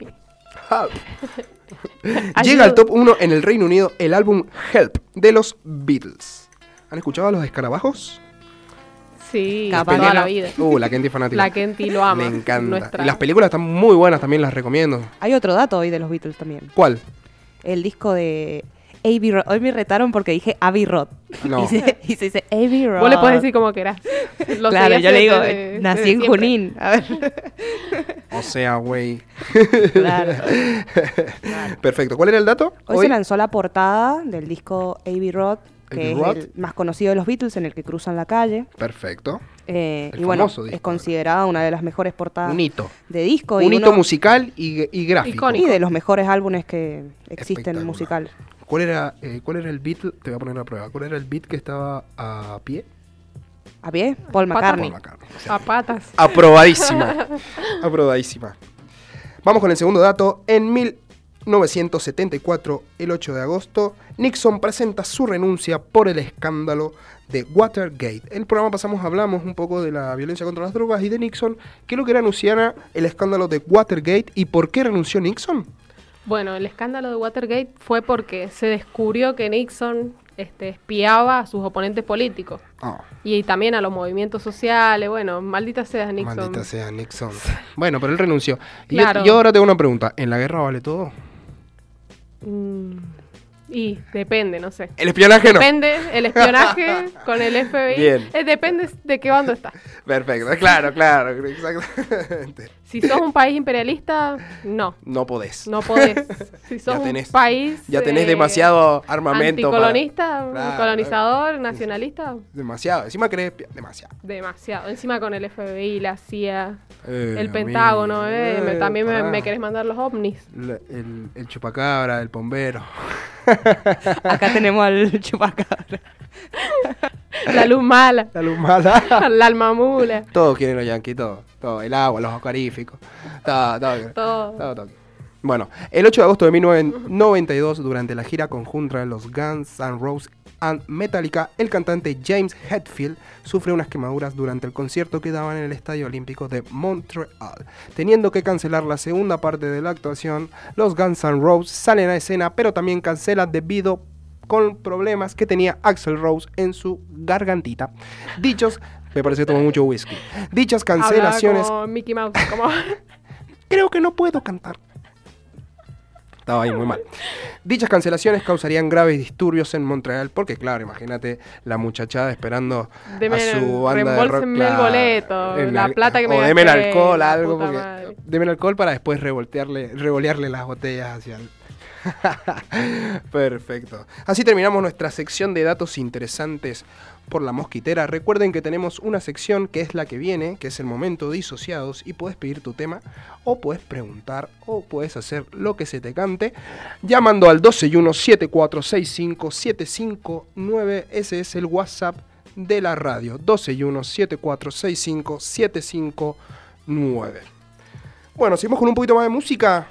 Help. Llega al top uno en el Reino Unido el álbum Help de los Beatles. ¿Han escuchado a los escarabajos? Sí, Capaz. toda la vida. Uh, la Kenty fanática. La Kenty lo ama. Me encanta. Nuestra- Y las películas están muy buenas, también las recomiendo. Hay otro dato hoy de los Beatles también. ¿Cuál? El disco de Abbey Road. Hoy me retaron porque dije Abbey Road. No. Y, se, y se dice Abbey Road. Vos le podés decir como querás. Lo Claro, seguí yo le digo, desde- eh, nací desde en siempre. Junín. A ver. O sea, güey. Claro. Perfecto. ¿Cuál era el dato? Hoy, se lanzó la portada del disco Abbey Road, que Abbey es Road. el más conocido de los Beatles, en el que cruzan la calle. Perfecto. Eh, El y bueno, famoso disco. es considerada una de las mejores portadas Un hito. de disco. Un y hito uno- musical y, y gráfico. Icónico. Y de los mejores álbumes que existen Espectacular. musical. ¿Cuál era, eh, ¿Cuál era el beat? Te voy a poner a prueba. ¿Cuál era el beat que estaba a pie? ¿A pie? Paul Pata. McCartney. Paul McCartney. O sea, A patas. aprobadísima. Aprobadísima. Vamos con el segundo dato. En mil novecientos setenta y cuatro, el ocho de agosto, Nixon presenta su renuncia por el escándalo de Watergate. En el programa pasamos, hablamos un poco de la violencia contra las drogas y de Nixon. ¿Qué es lo que era anunciara el escándalo de Watergate y por qué renunció Nixon? Bueno, el escándalo de Watergate fue porque se descubrió que Nixon este, espiaba a sus oponentes políticos Oh, y también a los movimientos sociales. Bueno, maldita sea Nixon. maldita sea Nixon. Bueno, pero él renunció. Y Claro. yo, yo ahora tengo una pregunta. ¿En la guerra vale todo? Mm, y depende, no sé. El espionaje no. Depende el espionaje con el F B I. Bien. Eh, depende de qué bando está. Perfecto, claro, claro, exactamente. Si sos un país imperialista, no. No podés. No podés. Si sos Ya tenés- un país Ya tenés eh, demasiado armamento. para- anticolonista, Claro. colonizador, nacionalista, Demasiado. Encima querés espia- demasiado. demasiado. Encima con el F B I, la C I A, Eh, el a Pentágono, mí, eh, me- eh, también me, pará. me querés mandar los ovnis. La- el, el chupacabra, el bombero. Acá tenemos al chupacabra. La luz mala, La luz mala. la alma mula, Todos quieren los yanquis, todo. Todo. El agua, los acuaríficos. Todo, todo. todo. Todo, todo. Bueno, el ocho de agosto de mil novecientos noventa y dos, durante la gira conjunta de los Guns N' Roses and Metallica, el cantante James Hetfield sufre unas quemaduras durante el concierto que daban en el Estadio Olímpico de Montreal. Teniendo que cancelar la segunda parte de la actuación, los Guns N' Roses salen a escena, pero también cancelan debido con problemas que tenía Axl Rose en su gargantita. Dichos, me parece que tomó mucho whisky. Dichas cancelaciones, Hablaba como Mickey Mouse, como creo que no puedo cantar. Estaba ahí muy mal. Dichas cancelaciones causarían graves disturbios en Montreal, porque claro, imagínate la muchachada esperando Deme a su el- banda de rock. reembolsenme el claro, boleto, en la al- plata que me O deme el gasté, alcohol, la algo, puta porque madre. deme el alcohol para después revoltearle, revolearle las botellas hacia el... Perfecto. Así terminamos nuestra sección de datos interesantes por la mosquitera. Recuerden que tenemos una sección que es la que viene, que es el momento disociados, y puedes pedir tu tema, o puedes preguntar, o puedes hacer lo que se te cante, llamando al doce y uno, siete cuatro seis cinco, siete cinco nueve. Ese es el WhatsApp de la radio. doce y uno, siete cuatro seis cinco, siete cinco nueve. Bueno, seguimos con un poquito más de música.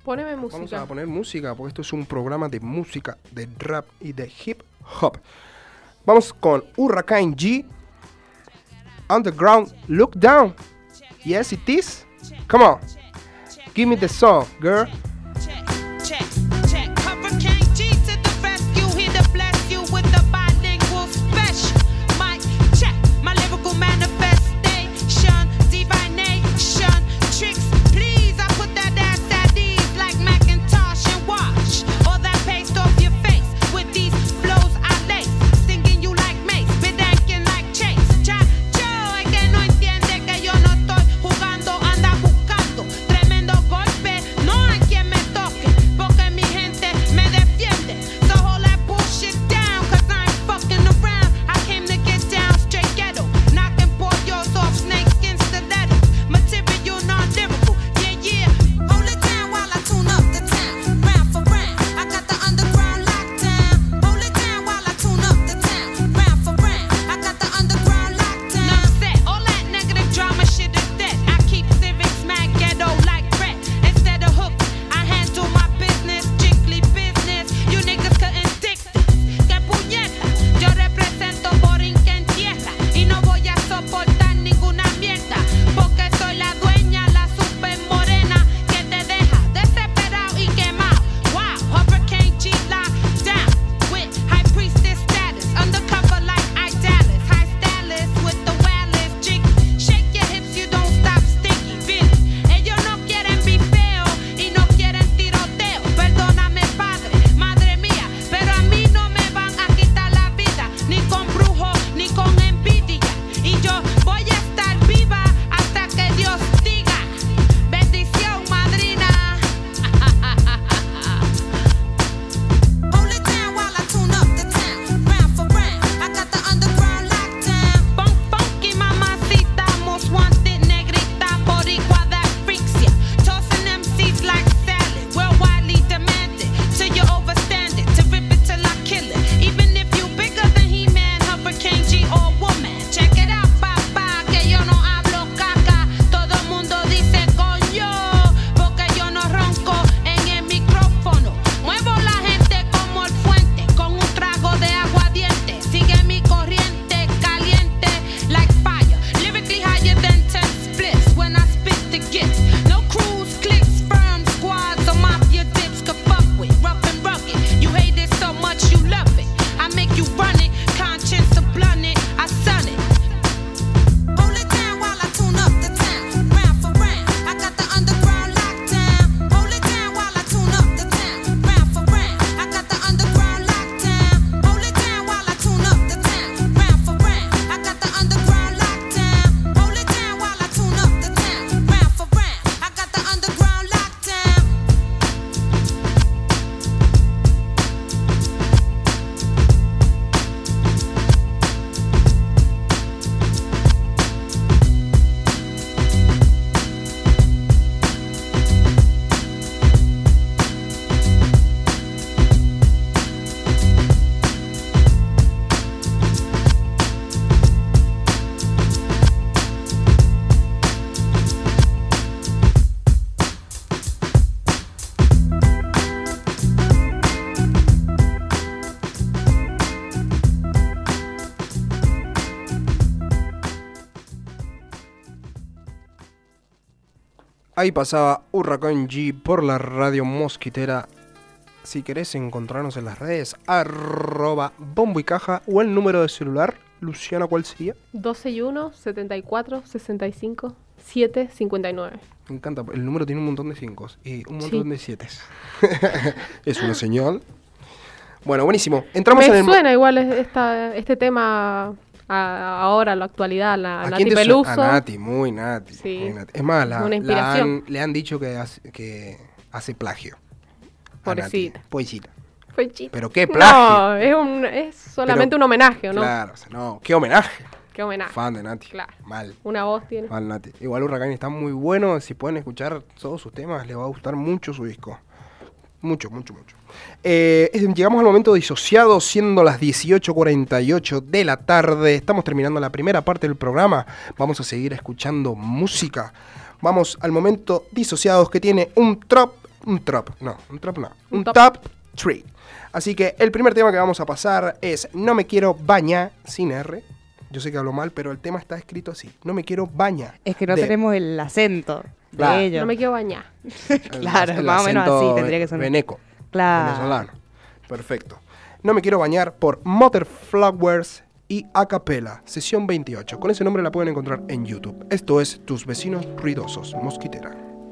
Poneme música. Vamos a poner música, porque esto es un programa de música, de rap y de hip hop. Vamos con Hurricane G, Underground Look Down. Yes, it is. Come on. Give me the song, girl. Check, check, check. Hurricane G to the rescue. Here to bless you with the bilingual special. Mic check. My lyrical manifestation. Divination. Tricks, please. I put that ass at ease like Macintosh and wash all that paste off your face with these flows I lace. Singing you like Mace, bedanking like Chase. Chacho, es que no entiende que yo no estoy jugando, anda buscando tremendo golpe. No hay quien me toque, porque mi gente me defiende. So hold that bullshit down, cause I ain't fucking around. I came to get down straight ghetto, knocking pollos off snake skin stilettos. Material non-lyrical, yeah, yeah. Hold it down while I tune up the town, round for round. I got the underground lockdown. Hold it down while I tune up the town, round for round. I got the underground lockdown. No set, all that negative drama shit is dead. I keep civics mad ghetto like Brett. Instead of hook, I handle my business, strictly business. You niggas couldn't stick this. Que puñeta, yo represento Borinquen en tierra y no voy a soportar ninguna mierda, porque soy la dueña, la super morena que te deja desesperado y quemado. Wow, Hurricane G locked down with high priestess status, undercover like Idalis, high stylist with the wireless jig. Shake your hips, you don't stop sticky, bitch. Ellos no quieren bifeo y no quieren tiroteo. Perdóname, padre, madre mía, pero a mí no me van a quitar la vida, ni con brujo, ni con envidia. Y yo voy a estar viva hasta que Dios diga. Bendición, madrina. Hold it down while I tune up the town, round for round. I got the underground lockdown. Funk, funky, mamacita, most wanted, negrita, boricua that freaks ya. Tossing M Cs like salad, worldwidely demanded, till you overstand it, to rip it till I kill it. Even if you bigger than He-Man, Hurricane G or woman. Check it out, papá, que yo no hablo caca. Todo mundo dice coño, porque yo no ronco en el micrófono. Muevo la gente como el fuente, con un trago de aguardiente. Sigue mi corriente caliente like fire. Lyrically higher than ten splits when I spit the gifts. No crews, cliques, firm squads, or mafia dips could fuck with. Rough and rugged, you hate it so much you love it. I make you run it, conscience of blunt it, I sun it. Hold it down while I tune up the town, round for round. I got the underground lockdown. Hold it down while I tune up the town, round for round. I got the underground lockdown. Hold it down while I tune up the town, round for round. I got the underground lockdown. Hold it down while I tune up the town, round for round. I got the underground lockdown. Ahí pasaba Hurricane G por la radio mosquitera. Si querés encontrarnos en las redes, arroba bombo y caja, o el número de celular. Luciana, ¿cuál sería? doce y uno, setenta y cuatro, sesenta y cinco, siete, cincuenta y nueve. Me encanta, el número tiene un montón de cinco y un montón Sí. de siete. Es una señal. Bueno, buenísimo. Entramos Me en el... mo- suena igual es- esta, este tema a- ahora, a la actualidad, la ¿A Nati quién te suena? Peluso. A Nati, muy Nati. Sí. muy Nati. Es más, la, Una la inspiración. han- le han dicho que hace, que hace plagio. a Nati. Pobrecita. Pobrecita. Fue chiste. Pero qué plagio. No, es, un, es solamente Pero- un homenaje, ¿o ¿no? Claro, o sea, no, qué homenaje. Qué homenaje. Fan de Nati. Claro. Mal. Una voz tiene. Mal Nati. Igual Hurricane está muy bueno. Si pueden escuchar todos sus temas, les va a gustar mucho su disco. Mucho, mucho, mucho. Eh, es- llegamos al momento disociado, siendo las dieciocho cuarenta y ocho de la tarde. Estamos terminando la primera parte del programa. Vamos a seguir escuchando música. Vamos al momento disociados, que tiene un, trop, un trap, no, un trap no, un, Un top. top tres. Así que el primer tema que vamos a pasar es No me quiero bañar, sin R. Yo sé que hablo mal, pero el tema está escrito así. No me quiero bañar. Es que no de- tenemos el acento de Claro. ellos. No me quiero bañar. Claro, el más o menos acento así tendría que sonar. veneco, Claro. venezolano. Perfecto. No me quiero bañar por Mother Flowers y Acapella, sesión veintiocho. Con ese nombre la pueden encontrar en YouTube. Esto es Tus Vecinos Ruidosos, Mosquitera.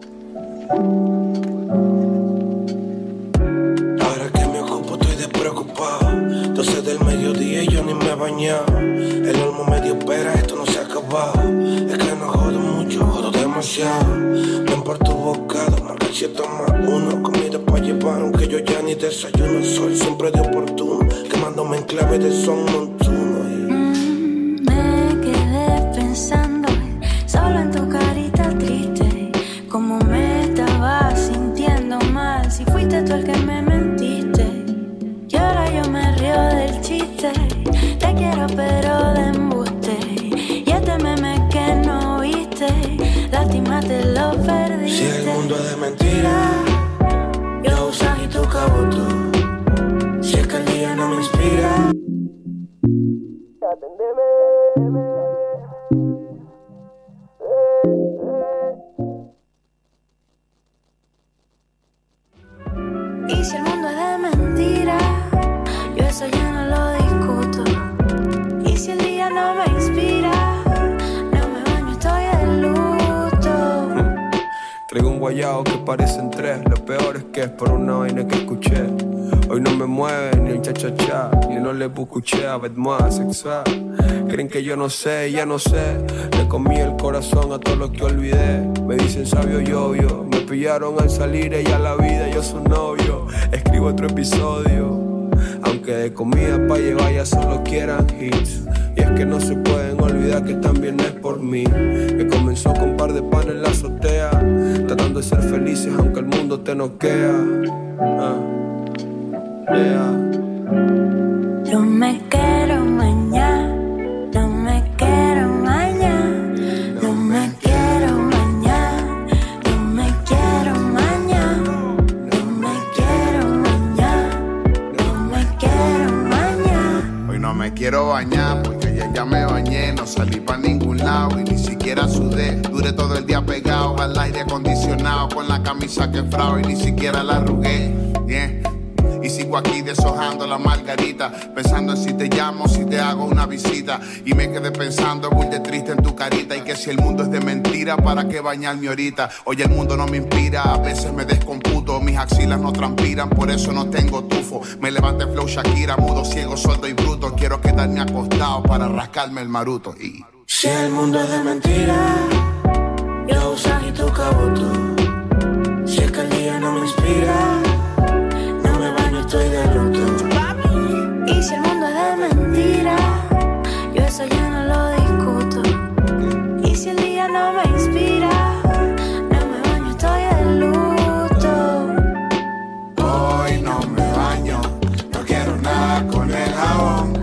Ahora que me ocupo estoy despreocupado. doce del mediodía y yo ni me he bañado. El olmo medio espera, esto no se ha acabado. Es que no jodo mucho, jodo demasiado. Ven por tu bocado, marca el siete más uno. Comida para llevar, aunque yo ya ni desayuno. Soy siempre de oportuno, quemándome en clave de son montuno. Y... Mm, me quedé pensando solo en tu carita triste. Como me estaba sintiendo mal. Si fuiste tú el que me mentiste. Y ahora yo me río del chiste. Te quiero pero de embuste. Y este meme que no viste, lástima te lo perdiste. Si el mundo es de mentira, yo usas y tú cabo tú. Si es que el día no me inspira, Y si el mundo es de mentira, yo eso ya no lo discuto. Y si el día no me inspira, no me baño, estoy de luto. traigo un guayao que parecen tres. Lo peor es que es por una vaina que escuché. Hoy no me mueve ni el cha-cha-cha, ni no le escuché a más sexual. Creen que yo no sé, ya no sé. Le comí el corazón a todo lo que olvidé. Me dicen sabio y obvio. Me pillaron al salir ella la vida, yo su novio. Escribo otro episodio. Aunque de comida pa' llevar ya solo quieran hits. Y es que no se pueden olvidar que también es por mí. Que comenzó con un par de pan en la azotea. Tratando de ser felices aunque el mundo te noquea. Ah. Yeah. No me quiero bañar, no me quiero bañar, no me quiero bañar, no me quiero bañar, no me quiero bañar, no me quiero bañar. Hoy no me quiero bañar porque ayer ya me bañé, no salí pa' ningún lado y ni siquiera sudé. Duré todo el día pegado al aire acondicionado con la camisa quebrada y ni siquiera la arrugué. Yeah. Y sigo aquí deshojando la margarita, pensando en si te llamo, si te hago una visita. Y me quedé pensando, muy de triste en tu carita. Y que si el mundo es de mentira, ¿para qué bañarme ahorita? Hoy el mundo no me inspira, a veces me descomputo. Mis axilas no transpiran, por eso no tengo tufo. Me levanté flow Shakira, mudo, ciego, sordo y bruto. Quiero quedarme acostado para rascarme el maruto. Y si el mundo es de mentira, yo usas y tú cabo tú. Si es que el día no me inspira, estoy de luto. Y si el mundo es de mentira, yo eso ya no lo discuto. Y si el día no me inspira, no me baño, estoy de luto. hoy no me baño, no quiero nada con el jabón.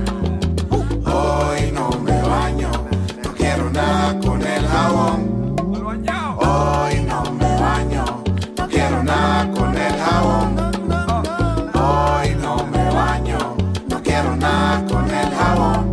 Hoy no me baño, no quiero nada con el jabón. Hoy no me baño, no quiero nada con el jabón. Hoy no me baño, no quiero nada con el jabón.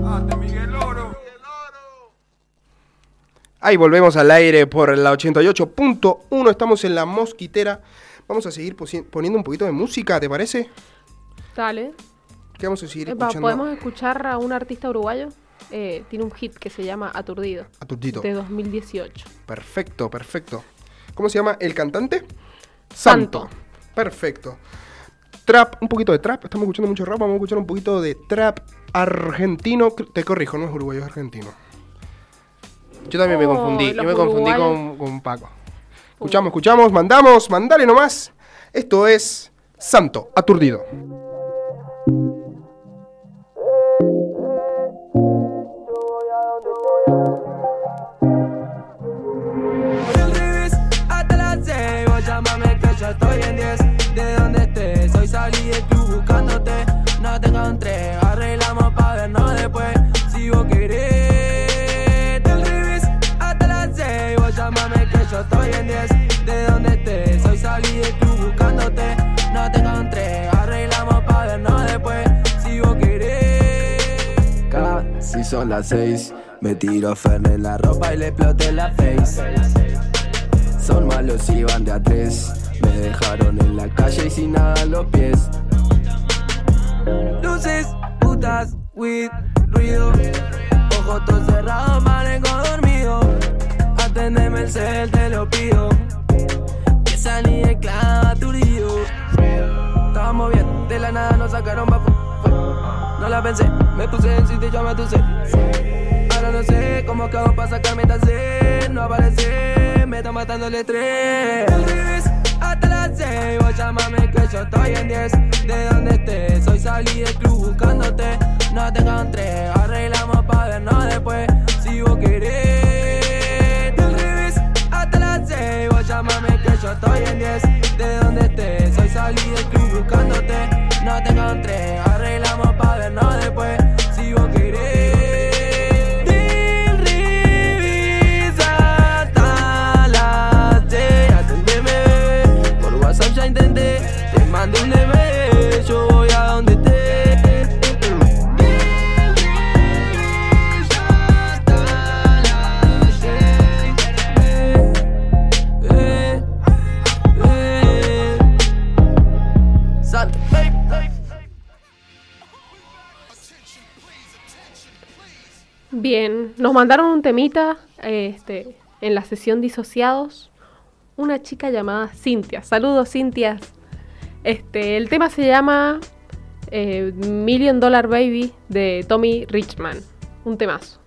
Ahí volvemos al aire por la ochenta y ocho punto uno. Estamos en la Mosquitera. Vamos a seguir posi- poniendo un poquito de música, ¿te parece? Dale. ¿Qué vamos a seguir Epa, escuchando? ¿podemos escuchar a un artista uruguayo? Eh, tiene un hit que se llama Aturdido. Aturdido. De dos mil dieciocho. Perfecto, perfecto. ¿Cómo se llama el cantante? Santo. Perfecto. Trap, un poquito de trap. Estamos escuchando mucho rap. Vamos a escuchar un poquito de trap argentino. Te corrijo, no es uruguayo, es argentino. Yo también me Oh, confundí. los Yo me confundí uruguayos. con, con Paco. Escuchamos, escuchamos, mandamos, mandale nomás. Esto es Santo, Aturdido. Del revés hasta las seis, vos llámame que ya estoy en diez. De donde estés, hoy salí del club buscándote. No te encontré, arreglamos pa' vernos después. Si vos querés. Del revés hasta las seis, vos llámame que yo estoy en diez. De donde estés, hoy salí salí del club buscándote, no te encontré. Arreglamos pa' vernos después, si vos querés. Casi son las seis, me tiro Fernet en la ropa y le exploté la face. Son malos y van de a tres, me dejaron en la calle y sin nada en los pies. Luces, putas, weed, ruido. Ojos todos cerrados, manejo dormido. Atendeme el cel, te lo pido. Que salí de clava, turío. Estábamos bien, de la nada nos sacaron pa' fu- No la pensé, me puse en sitio y yo me atusé. Ahora no sé cómo acabo pa' sacarme esta sed. No aparece, me está matando el estrés. El revés hasta las seis, vos llámame que yo estoy en diez. De donde estés, hoy salí del club buscándote, no te encontré. Arreglamos pa' vernos después, si vos querés. Del revés hasta las seis, vos llámame que yo estoy en diez. De donde estés, hoy salí del club buscándote, no te encontré. Arreglamos pa' vernos después, si vos querés. Del revés hasta las seis, atendeme, por WhatsApp ya intenté, te mandé un D M, yo voy a donde estés. Bien, nos mandaron un temita este, en la sesión Disociados, una chica llamada Cintia. Saludos, Cintia. Este, el tema se llama eh, Million Dollar Baby de Tommy Richman. Un temazo.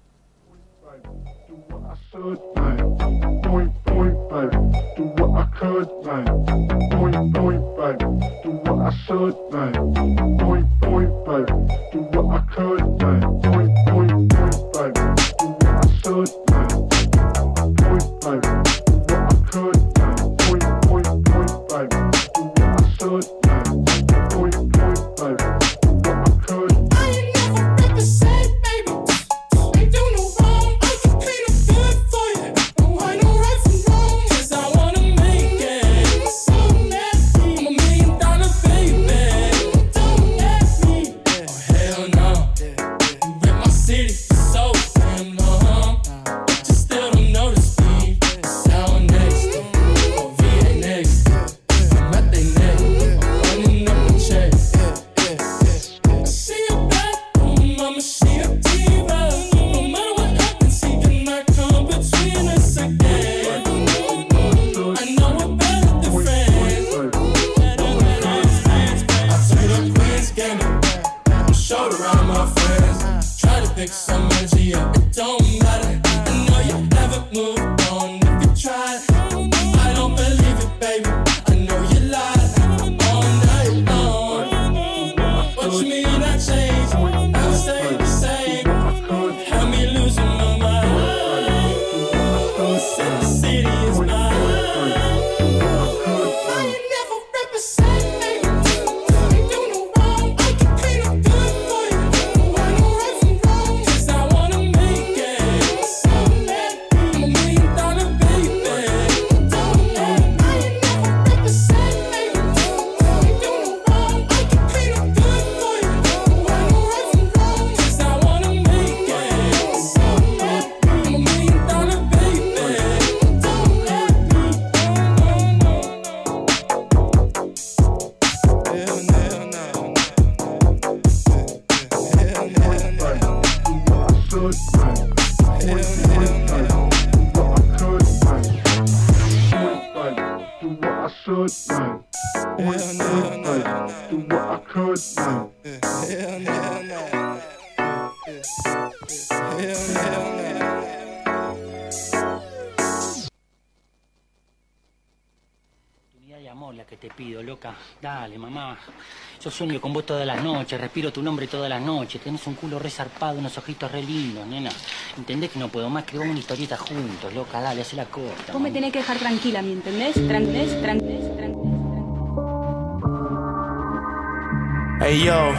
Dale, mamá. Yo sueño con vos todas las noches, respiro tu nombre todas las noches. Tenés un culo re zarpado, unos ojitos re lindos, nena. ¿Entendés que no puedo más? Escribamos una historieta juntos, loca. Dale, hacé la corta. Vos me tenés que dejar tranquila, ¿me entendés? Tranquilés, tranquilés, tranquilés. Ey, yo.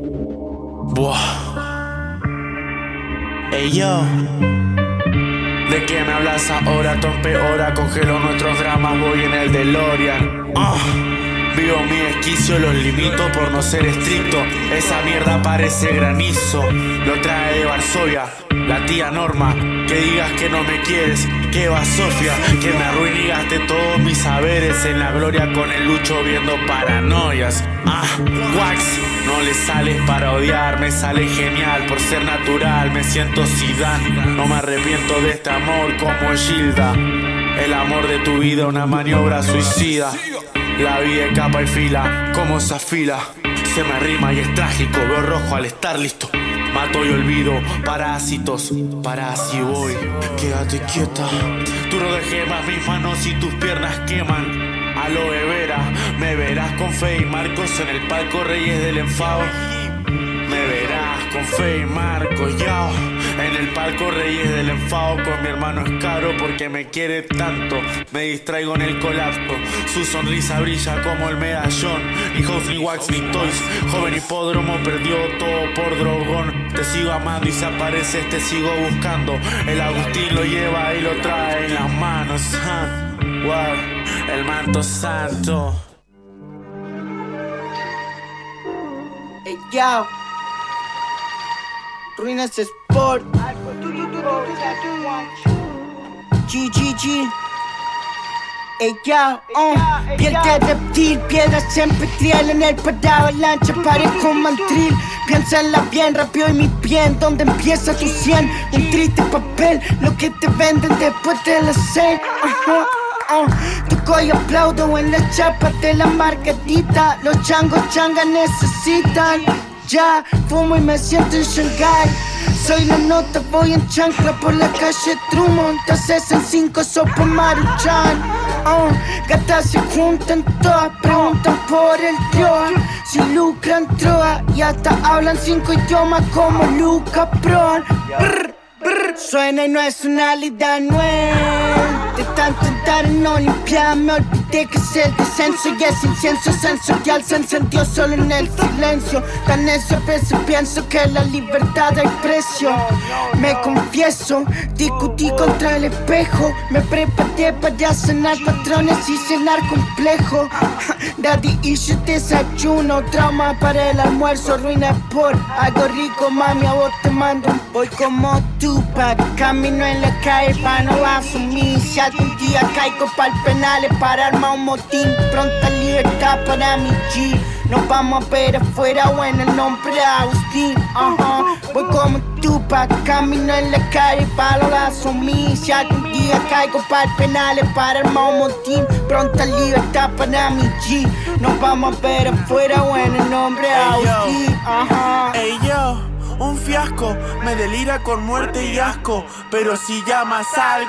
Buah. Ey, yo. De ¿De qué me hablas ahora? Todo empeora, congelo nuestros dramas, voy en el DeLorean. Ah. Vivo mi esquicio, los limito por no ser estricto. Esa mierda parece granizo, lo trae de Varsovia. La tía Norma, que digas que no me quieres, que va Sofía, que me arruine y gaste todos mis saberes en la gloria con el Lucho viendo paranoias. Ah, Wax, no le sales para odiar, me sale genial por ser natural, me siento Zidane. No me arrepiento de este amor como Gilda. El amor de tu vida, una maniobra suicida. La vida de capa y fila, como se afila. Se me rima y es trágico, veo rojo al estar listo. Mato y olvido, parásitos, para así voy. Quédate quieta, tú no dejes más mis manos y tus piernas queman. Aloe vera, me verás con Fe y Marcos en el palco Reyes del Enfado. Me verás con Fe y Marcos, ya. En el palco Reyes del Enfado con mi hermano es caro porque me quiere tanto. Me distraigo en el colapso, su sonrisa brilla como el medallón. Ni house, ni wax, ni toys. Joven hipódromo perdió todo por drogón. Te sigo amando y si apareces te sigo buscando. El Agustín lo lleva y lo trae en las manos. Huh. Wow. El manto santo. Hey, yo. Ruinas Sport. G G G. Ey, yo, uh, piel de reptil, piedra siempre trial en el avalancha, parezco un mantril. Piénsala bien, rápido y mi bien, donde empieza tu cien. Un triste papel, lo que te venden después de las seis. Uh-huh. Uh, toco y aplaudo en la chapa de la margarita. Los changos changas necesitan. Ya, fumo y me siento en Shanghai. Soy la nota, voy en chancla por la calle Truman. Te haces en cinco sopa Maruchan. Uh, gatas se juntan todas, preguntan por el Troa. Si lucran Troa y hasta hablan cinco idiomas como Luca Proan. Brr, brr. Suena y no es una lida nueva. De tanto entrar en Olimpia me olvidé que es el descenso y es incienso sensorial se encendió solo en el silencio. Tan necio a veces pienso que la libertad hay precio. Me confieso, discutí contra el espejo. Me preparé para cenar patrones y cenar complejo. Daddy issues, desayuno, trauma para el almuerzo, ruina por algo rico, mami, a vos te mando un voy como Tupac, camino en la calle pa' no asumir. Si algún día caigo pa'l penales para armar un motín, pronta libertad para mi G. Nos vamos a ver afuera o en el nombre de Agustín. Uh-huh. Voy como Tupac, camino en la calle para no asumir. Si algún día caigo pa'l penales para armar un motín, pronta libertad para mi G. Nos vamos a ver afuera o en el nombre de Agustín. Uh-huh. Ey yo, un fiasco, me delira con muerte y asco. Pero si llamas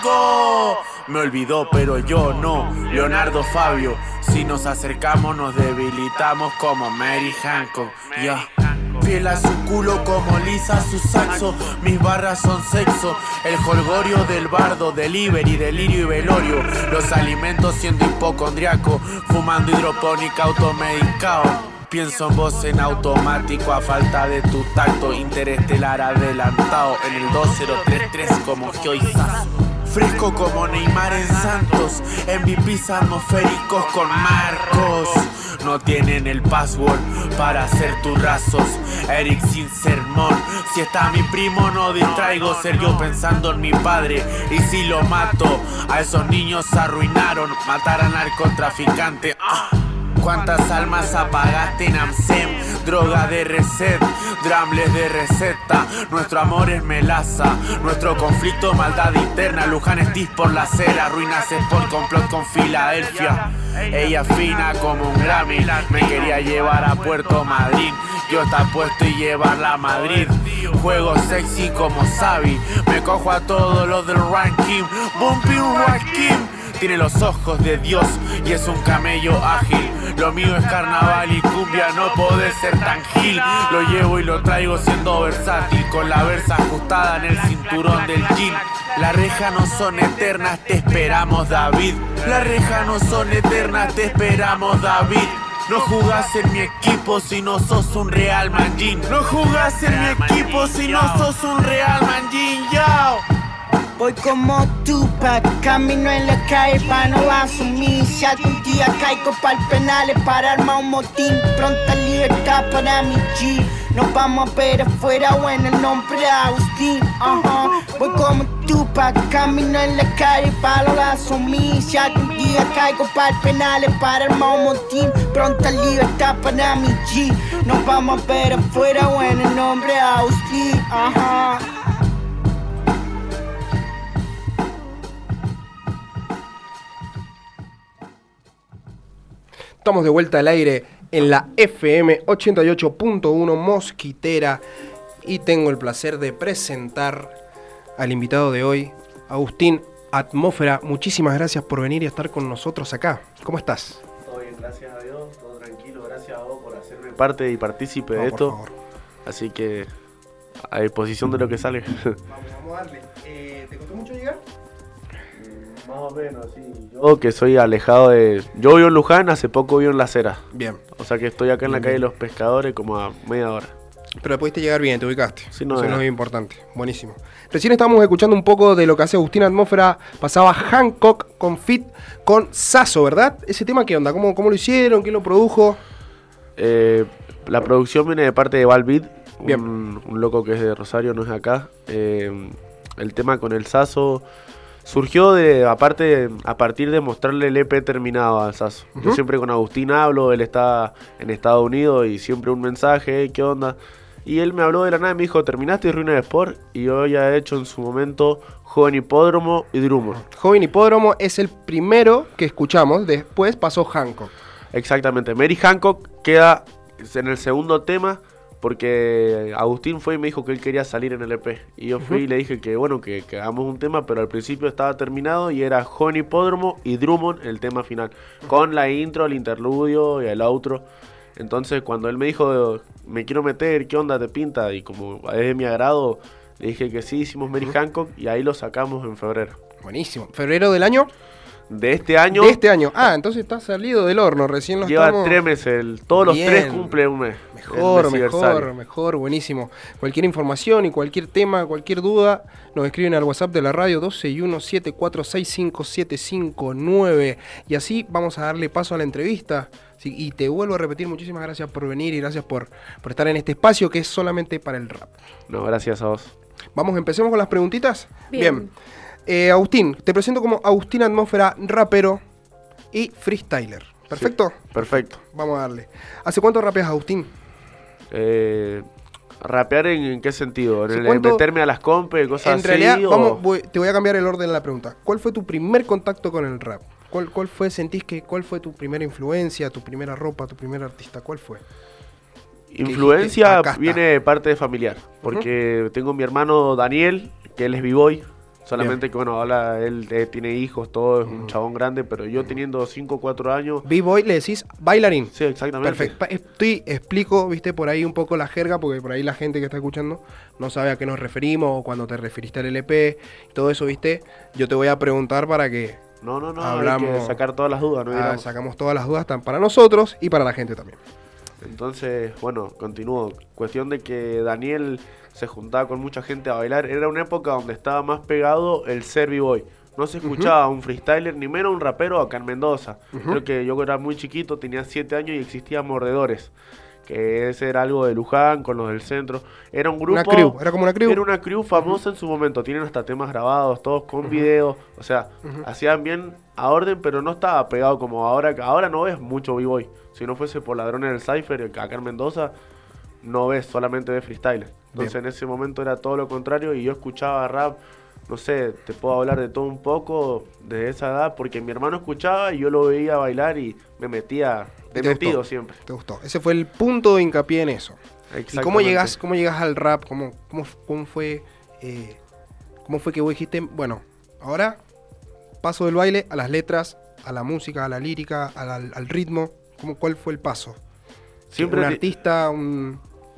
algo, me olvidó pero yo no, Leonardo Fabio. Si nos acercamos nos debilitamos como Mary Hancock. Ya, yeah. Fiel a su culo como Lisa su saxo. Mis barras son sexo, el jolgorio del bardo, delivery, delirio y velorio. Los alimentos siendo hipocondriaco, fumando hidropónica automedicado. Pienso en vos en automático a falta de tu tacto. Interestelar adelantado en el dos cero tres tres como Joy Sass. Fresco como Neymar en Santos, M V Ps atmosféricos con Marcos. No tienen el password para hacer tus rasos. Eric sin sermón. Si está mi primo no distraigo. Ser yo pensando en mi padre. Y si lo mato, a esos niños arruinaron. Matar al narcotraficante. Ah. ¿Cuántas almas apagaste en Amsem? Droga de reset, drambles de receta. Nuestro amor es melaza, nuestro conflicto maldad interna. Luján Estis por la acera, ruinas es por complot con Filadelfia. Ella fina como un Grammy, me quería llevar a Puerto Madryn. Yo está puesto y llevarla a Madrid. Juego sexy como Sabi, me cojo a todos los del ranking. Bumpy Rakim. Tiene los ojos de Dios y es un camello ágil. Lo mío es carnaval y cumbia, no podés ser tan gil. Lo llevo y lo traigo siendo versátil, con la versa ajustada en el cinturón del jean. Las rejas no son eternas, te esperamos David. Las rejas no son eternas, te esperamos David. No jugás en mi equipo si no sos un Real Manjín. No jugás en mi equipo si no sos un Real Manjín, yo. Voy como Tupac, camino en la calle para no asumir. Si algún día caigo pa'l penales para armar un motín, pronta libertad para mi G. Nos vamos a ver afuera o en el nombre de Agustín. Uh-huh. Voy como Tupac, camino en la calle para no asumir. Si algún día caigo pa'l penales para armar un motín, pronta libertad para mi G. Nos vamos a ver afuera o en el nombre de Agustín. Uh-huh. Estamos de vuelta al aire en la F M ochenta y ocho punto uno Mosquitera y tengo el placer de presentar al invitado de hoy, Agustín Atmósfera. Muchísimas gracias por venir y estar con nosotros acá. ¿Cómo estás? Todo bien, gracias a Dios, todo tranquilo. Gracias a vos por hacerme parte y partícipe no, de esto. Por favor. Así que a disposición de lo que sale. Vamos, vamos a darle. Eh, ¿Te costó mucho llegar? Más o menos, sí. Yo que soy alejado de... Yo vivo en Luján, hace poco vivo en La Cera. Bien. O sea que estoy acá en la Bien, calle de bien. Los Pescadores como a media hora. Pero pudiste llegar bien, te ubicaste. Sí, no, Eso era. es lo importante. Buenísimo. Recién estábamos escuchando un poco de lo que hace Agustín Atmósfera. Pasaba Hancock con feat con Sasso, ¿verdad? ¿Ese tema qué onda? ¿Cómo, cómo lo hicieron? ¿Quién lo produjo? Eh, la producción viene de parte de Valvid, Bien. un, un loco que es de Rosario, no es de acá. Eh, el tema con el Sasso surgió de, aparte, a partir de mostrarle el E P terminado al Sasso. Uh-huh. Yo siempre con Agustín hablo, él está en Estados Unidos y siempre un mensaje, ¿qué onda? Y él me habló de la nada y me dijo, ¿terminaste Ruina de Sport? Y yo ya he hecho en su momento Joven Hipódromo y Drummond. Joven Hipódromo es el primero que escuchamos, después pasó Hancock. Exactamente, Mary Hancock queda en el segundo tema porque Agustín fue y me dijo que él quería salir en el E P. Y yo fui uh-huh. y le dije que bueno, que, que hagamos un tema, pero al principio estaba terminado y era Joven Hipódromo y Drummond el tema final. Uh-huh. Con la intro, el interludio y el outro. Entonces cuando él me dijo, me quiero meter, ¿qué onda te pinta? Y como es de mi agrado, le dije que sí, hicimos Mary uh-huh. Hancock y ahí lo sacamos en febrero. Buenísimo. ¿Febrero del año? De este año. De este año. Ah, entonces está salido del horno, recién lo lleva estamos... tres meses, el, todos Bien. los tres cumple un mes. Mejor, mejor, mejor, buenísimo. Cualquier información y cualquier tema, cualquier duda, nos escriben al WhatsApp de la radio doce y uno siete cuatro seis cinco siete cinco nueve. Y así vamos a darle paso a la entrevista. Sí, y te vuelvo a repetir, muchísimas gracias por venir y gracias por, por estar en este espacio que es solamente para el rap. No, gracias a vos. Vamos, empecemos con las preguntitas. Bien. Bien. Eh, Agustín, te presento como Agustín Atmósfera, rapero y freestyler. ¿Perfecto? Sí, perfecto. Vamos a darle. ¿Hace cuánto rapeas, Agustín? Eh, ¿Rapear en, en qué sentido? ¿En el, meterme a las compes, cosas en así? En realidad, o... vamos, voy, te voy a cambiar el orden de la pregunta. ¿Cuál fue tu primer contacto con el rap? ¿Cuál, cuál fue, sentís que, cuál fue tu primera influencia, tu primera ropa, tu primer artista? ¿Cuál fue? Influencia dijiste, viene de parte de familiar, porque uh-huh. tengo mi hermano Daniel, que él es b-boy. Solamente Bien. que, bueno, ahora él eh, tiene hijos, todo, es un chabón grande, pero yo teniendo cinco o cuatro años... B-boy, le decís bailarín. Sí, exactamente. Perfecto. Estoy, explico, viste, por ahí un poco la jerga, porque por ahí la gente que está escuchando no sabe a qué nos referimos, o cuando te referiste al L P, todo eso, viste. Yo te voy a preguntar para que... No, no, no, hablamos, hay que sacar todas las dudas, ¿no? Ah, sacamos todas las dudas, para nosotros y para la gente también. Entonces, bueno, continúo. Cuestión de que Daniel se juntaba con mucha gente a bailar. Era una época donde estaba más pegado el ser b-boy. No se escuchaba uh-huh. un freestyler, ni menos un rapero acá en Mendoza. Uh-huh. Creo que yo era muy chiquito, tenía siete años y existía Mordedores. Que ese era algo de Luján, con los del centro. Era un grupo... Una crew, era como una crew. Era una crew famosa uh-huh. en su momento. Tienen hasta temas grabados, todos con uh-huh. videos. O sea, uh-huh. hacían bien a orden, pero no estaba pegado como ahora. Ahora no ves mucho b-boy. Si no fuese por Ladrones del Cypher, acá en Mendoza, no ves solamente de freestyler. Entonces Bien. en ese momento era todo lo contrario y yo escuchaba rap, no sé, te puedo hablar de todo un poco desde esa edad, porque mi hermano escuchaba y yo lo veía bailar y me metía de metido gustó, siempre. Te gustó. Ese fue el punto de hincapié en eso. ¿Y cómo llegas, cómo llegas al rap? ¿Cómo, cómo, cómo fue eh, cómo fue que vos dijiste, bueno, ahora paso del baile a las letras, a la música, a la lírica, al, al, al ritmo? ¿Cómo, ¿Cuál fue el paso? Siempre un artista, un...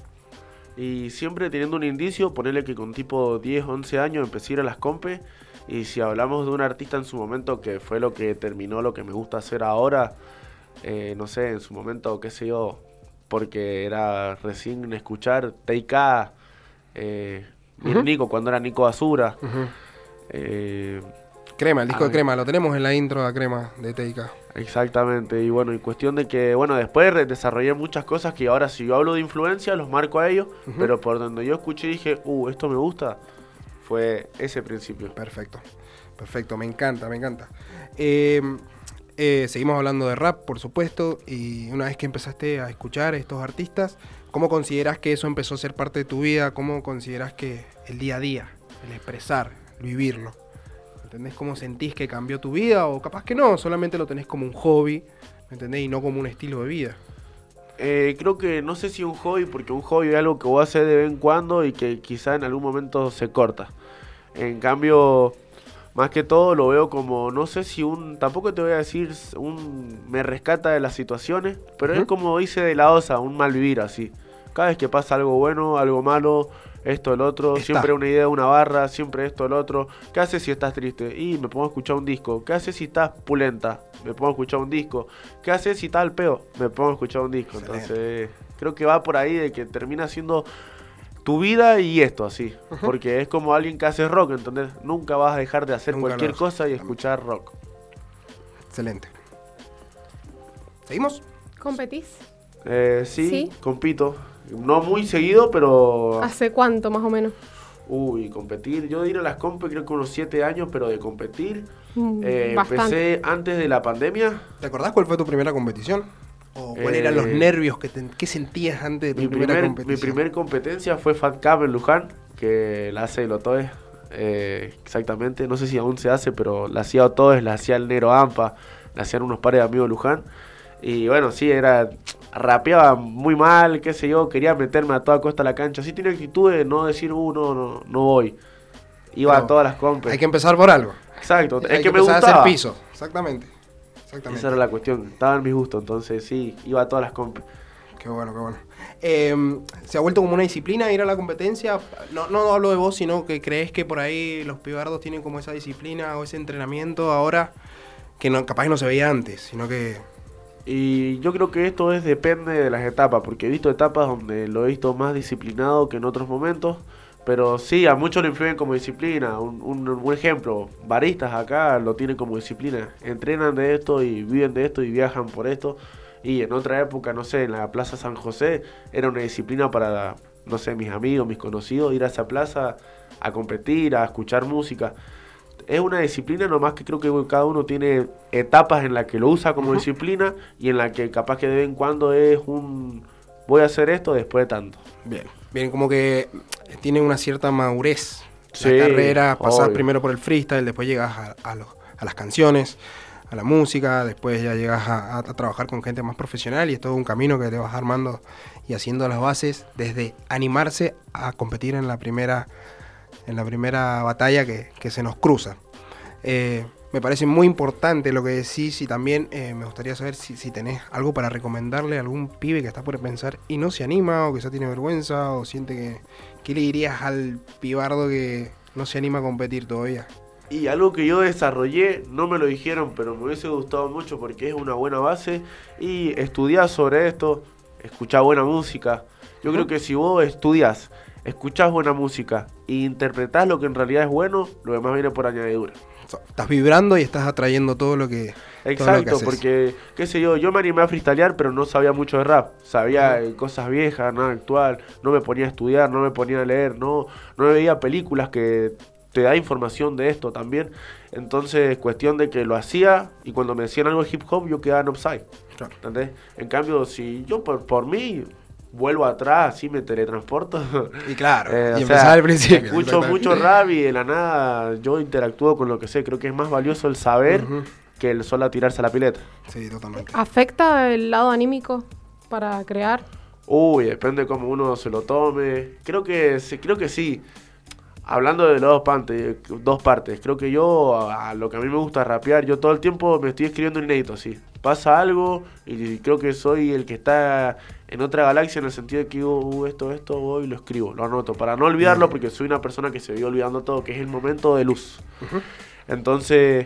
Y siempre teniendo un indicio, ponerle que con tipo diez, once años empecé a ir a las compes. Y si hablamos de un artista en su momento que fue lo que terminó lo que me gusta hacer ahora, eh, no sé, en su momento, qué sé yo, porque era recién escuchar T K, eh, uh-huh. Nico, cuando era Nico Basura. Uh-huh. Eh, Crema, el disco ah, de Crema, lo tenemos en la intro de Crema de T I K. Exactamente, y bueno, y cuestión de que, bueno, después re- desarrollé muchas cosas que ahora si yo hablo de influencia los marco a ellos, Ujú. pero por donde yo escuché y dije, uh, esto me gusta, fue ese principio. Perfecto, perfecto, me encanta, me encanta. Eh, eh, seguimos hablando de rap, por supuesto, y una vez que empezaste a escuchar a estos artistas, ¿cómo consideras que eso empezó a ser parte de tu vida? ¿Cómo consideras que el día a día, el expresar, el vivirlo? ¿Entendés cómo sentís que cambió tu vida? O capaz que no, solamente lo tenés como un hobby, ¿me entendés? Y no como un estilo de vida. Eh, creo que no sé si un hobby, porque un hobby es algo que voy a hacer de vez en cuando y que quizá en algún momento se corta. En cambio, más que todo lo veo como, no sé si un, tampoco te voy a decir, un me rescata de las situaciones, pero Ujú. es como dice de la Osa, un mal vivir así. Cada vez que pasa algo bueno, algo malo, esto, el otro, Está. siempre una idea, una barra, siempre esto, el otro. ¿Qué haces si estás triste? Y me pongo a escuchar un disco. ¿Qué haces si estás pulenta? Me pongo a escuchar un disco. ¿Qué haces si estás al peo? Me pongo a escuchar un disco. Excelente. Entonces, creo que va por ahí de que termina siendo tu vida y esto, así. Ujú. Porque es como alguien que hace rock, ¿entendés? Nunca vas a dejar de hacer Nunca lo cualquier vas, cosa y exactamente. escuchar rock. Excelente. ¿Seguimos? ¿Competís? Eh, sí, Sí. compito. No muy seguido, pero... ¿Hace cuánto más o menos? Uy, competir. Yo de ir a las compes creo que unos siete años, pero de competir. Mm, eh, bastante. empecé antes de la pandemia. ¿Te acordás cuál fue tu primera competición? ¿O cuáles Eh, eran los nervios que, te- que sentías antes de tu Mi primera primer, competición? mi primer competencia fue Fat Cup en Luján, que la hace el Otoes. Eh, exactamente, no sé si aún se hace, pero la hacía Otoes, la hacía el Nero Ampa, la hacían unos pares de amigos de Luján. Y bueno, sí, era rapeaba muy mal, qué sé yo, quería meterme a toda costa a la cancha. Sí tenía actitud de no decir, uh, no, no, no voy. Iba Pero a todas las compes. Hay que empezar por algo. Exacto, Hay es que me empezar gustaba. a hacer piso. Exactamente. Exactamente. Esa era la cuestión, estaba en mis gustos, entonces sí, iba a todas las compes. Qué bueno, qué bueno. Eh, ¿Se ha vuelto como una disciplina ir a la competencia? No, no hablo de vos, sino que crees que por ahí los pibardos tienen como esa disciplina o ese entrenamiento ahora que no, capaz no se veía antes, sino que... Y yo creo que esto es depende de las etapas, porque he visto etapas donde lo he visto más disciplinado que en otros momentos, pero sí, a muchos lo influyen como disciplina. Un, un, un ejemplo, baristas acá lo tienen como disciplina, entrenan de esto y viven de esto y viajan por esto, y en otra época, no sé, en la Plaza San José era una disciplina para, no sé, mis amigos, mis conocidos, ir a esa plaza a competir, a escuchar música. Es una disciplina, nomás que creo que cada uno tiene etapas en las que lo usa como Ujú. disciplina y en la que capaz que de vez en cuando es un voy a hacer esto después de tanto. Bien, bien, como que tiene una cierta madurez Sí, la carrera, pasar obvio. primero por el freestyle, después llegas a, a, los- a las canciones, a la música, después ya llegas a, a- a trabajar con gente más profesional y es todo un camino que te vas armando y haciendo las bases desde animarse a competir en la primera, en la primera batalla que, que se nos cruza. Eh, me parece muy importante lo que decís y también eh, me gustaría saber si, si tenés algo para recomendarle a algún pibe que está por pensar y no se anima o que ya tiene vergüenza o siente que... ¿Qué le dirías al pibardo que no se anima a competir todavía? Y algo que yo desarrollé, no me lo dijeron, pero me hubiese gustado mucho porque es una buena base. Y estudiar sobre esto, escuchar buena música. Yo Ujú. creo que si vos estudias, escuchás buena música e interpretás lo que en realidad es bueno, lo demás viene por añadidura. Estás vibrando y estás atrayendo todo lo que... todo lo que Exacto, haces. porque, qué sé yo, yo me animé a freestylear, pero no sabía mucho de rap. Sabía eh, cosas viejas, nada actual. No me ponía a estudiar, no me ponía a leer, no, no veía películas que te da información de esto también. Entonces, cuestión de que lo hacía y cuando me decían algo de hip hop, yo quedaba en upside. Claro. ¿Entendés? En cambio, si yo por, por mí vuelvo atrás, así me teletransporto. Y claro, Eh, y o sea, empezar al principio. Escucho exactamente. mucho rap y de la nada yo interactúo con lo que sé. Creo que es más valioso el saber Ujú. que el solo tirarse a la pileta. Sí, totalmente. ¿Afecta el lado anímico para crear? Uy, depende cómo uno se lo tome. Creo que sí, creo que sí. Hablando de las dos partes, dos partes, creo que yo, a, a lo que a mí me gusta rapear, yo todo el tiempo me estoy escribiendo inédito, sí. Pasa algo y creo que soy el que está en otra galaxia en el sentido de que digo, uh, esto, esto, voy y lo escribo, lo anoto, para no olvidarlo porque soy una persona que se vive olvidando todo, que es el momento de luz. Ujú. Entonces,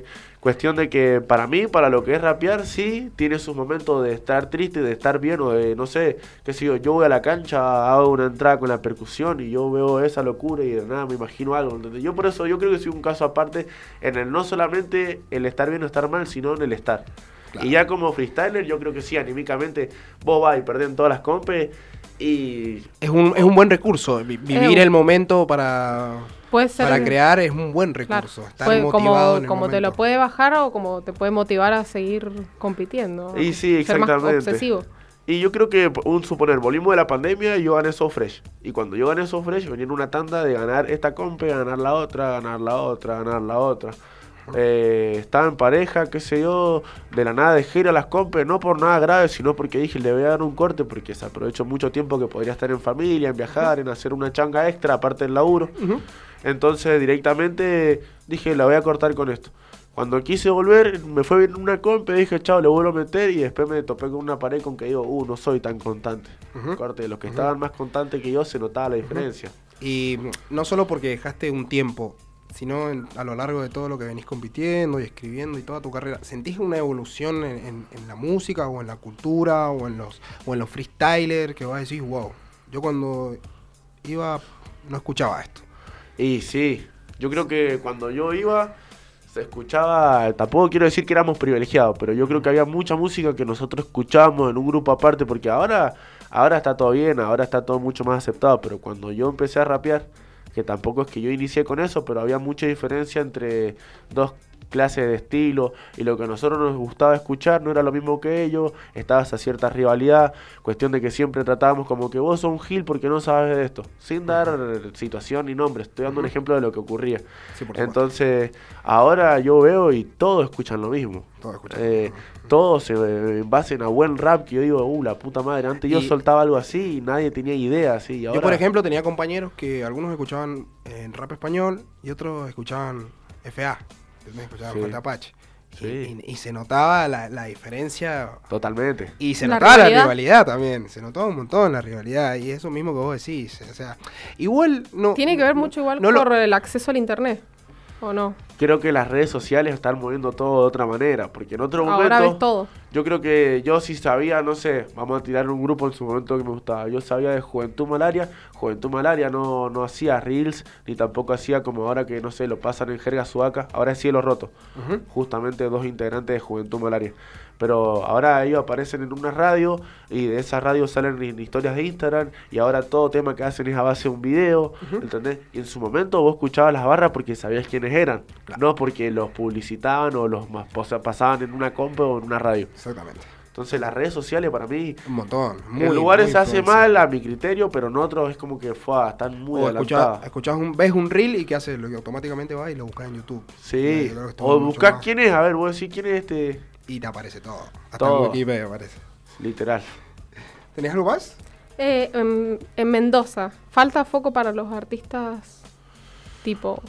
Cuestión de que para mí, para lo que es rapear, sí, tiene sus momentos de estar triste, de estar bien, o de, no sé, qué sé yo, yo voy a la cancha, hago una entrada con la percusión y yo veo esa locura y de nada me imagino algo, ¿entendés? Yo por eso, yo creo que soy un caso aparte en el no solamente el estar bien o estar mal, sino en el estar. Claro. Y ya como freestyler, yo creo que sí, anímicamente, vos vas y perdés en todas las compes y... Es un, es un buen recurso, vi- vivir Eh, el momento para... Puede ser Para crear es un buen recurso, Claro. estar Puede- motivado como, en el como te momento. lo puede bajar o como te puede motivar a seguir compitiendo. Y sí, Ser más exactamente. obsesivo. Y yo creo que, un suponer, volvimos de la pandemia y yo gané So Fresh. Y cuando yo gané So Fresh, venía en una tanda de ganar esta compe, ganar la otra, ganar la otra, ganar la otra. Eh, estaba en pareja, qué sé yo, de la nada dejé ir a las compes, no por nada grave, sino porque dije, le voy a dar un corte, porque se aprovechó mucho tiempo que podría estar en familia, en viajar, en hacer una changa extra, aparte del laburo. Entonces directamente dije, la voy a cortar con esto. Cuando quise volver, me fue bien una compa y dije, chao, le vuelvo a meter. Y después me topé con una pared con que digo, uh, no soy tan constante. Ujú. Corte, de los que Ujú. estaban más constantes que yo se notaba la diferencia. Y no solo porque dejaste un tiempo, sino en- a lo largo de todo lo que venís compitiendo y escribiendo y toda tu carrera, ¿sentís una evolución en, en- en la música o en la cultura o en los o en los freestylers que vas a decir, wow, yo cuando iba no escuchaba esto? Y sí, yo creo que cuando yo iba se escuchaba, tampoco quiero decir que éramos privilegiados, pero yo creo que había mucha música que nosotros escuchábamos en un grupo aparte, porque ahora, ahora está todo bien, ahora está todo mucho más aceptado, pero cuando yo empecé a rapear, que tampoco es que yo inicié con eso, pero había mucha diferencia entre dos clases de estilo, y lo que a nosotros nos gustaba escuchar no era lo mismo que ellos, estaba esa cierta rivalidad, cuestión de que siempre tratábamos como que vos sos un gil porque no sabes de esto, sin dar situación ni nombre, estoy dando un ejemplo de lo que ocurría. Entonces, ahora yo veo y todos escuchan lo mismo. Eh, todos se eh, basen a buen rap, que yo digo, uh, la puta madre, antes yo Y- soltaba algo así y nadie tenía idea, así, y ahora... Yo, por ejemplo, tenía compañeros que algunos escuchaban en rap español y otros escuchaban F A, ¿entendés? Escuchaban Sí. Fuerte Apache. Y, Sí. y- y se notaba la, la diferencia. Totalmente. Y se La notaba rivalidad. la rivalidad también. Se notaba un montón la rivalidad. Y eso mismo que vos decís. O sea, igual no. Tiene que ver mucho igual no lo- por el acceso al internet, ¿o no? Creo que las redes sociales están moviendo todo de otra manera, porque en otro Ahora momento... ves todo. Yo creo que yo sí sabía, no sé, vamos a tirar un grupo en su momento que me gustaba. Yo sabía de Juventud Malaria. Juventud Malaria no, no hacía reels, ni tampoco hacía como ahora que, no sé, lo pasan en jerga sudaca. Ahora es Cielo Roto. Ujú. Justamente dos integrantes de Juventud Malaria. Pero ahora ellos aparecen en una radio y de esa radio salen en historias de Instagram y ahora todo tema que hacen es a base de un video, ¿entendés? Y en su momento vos escuchabas las barras porque sabías quiénes eran, no porque los publicitaban o los mas- o sea, pasaban en una compa o en una radio. Exactamente. Entonces las redes sociales para mí, Un montón. en muy- lugares muy se hace influenciado. mal a mi criterio, pero en otros es como que fue, están muy O adelantados. escuchás, escuchás un, ves un reel y ¿qué haces? Lo que automáticamente va y lo buscas en YouTube. Y Sí, yo creo que está o mucho buscás más- quién es, a ver, vos decís quién es este... Y te aparece todo. Hasta Todo. en Wikipedia aparece. Literal. ¿Tenés algo más? Eh, en, en Mendoza, falta foco para los artistas, tipo,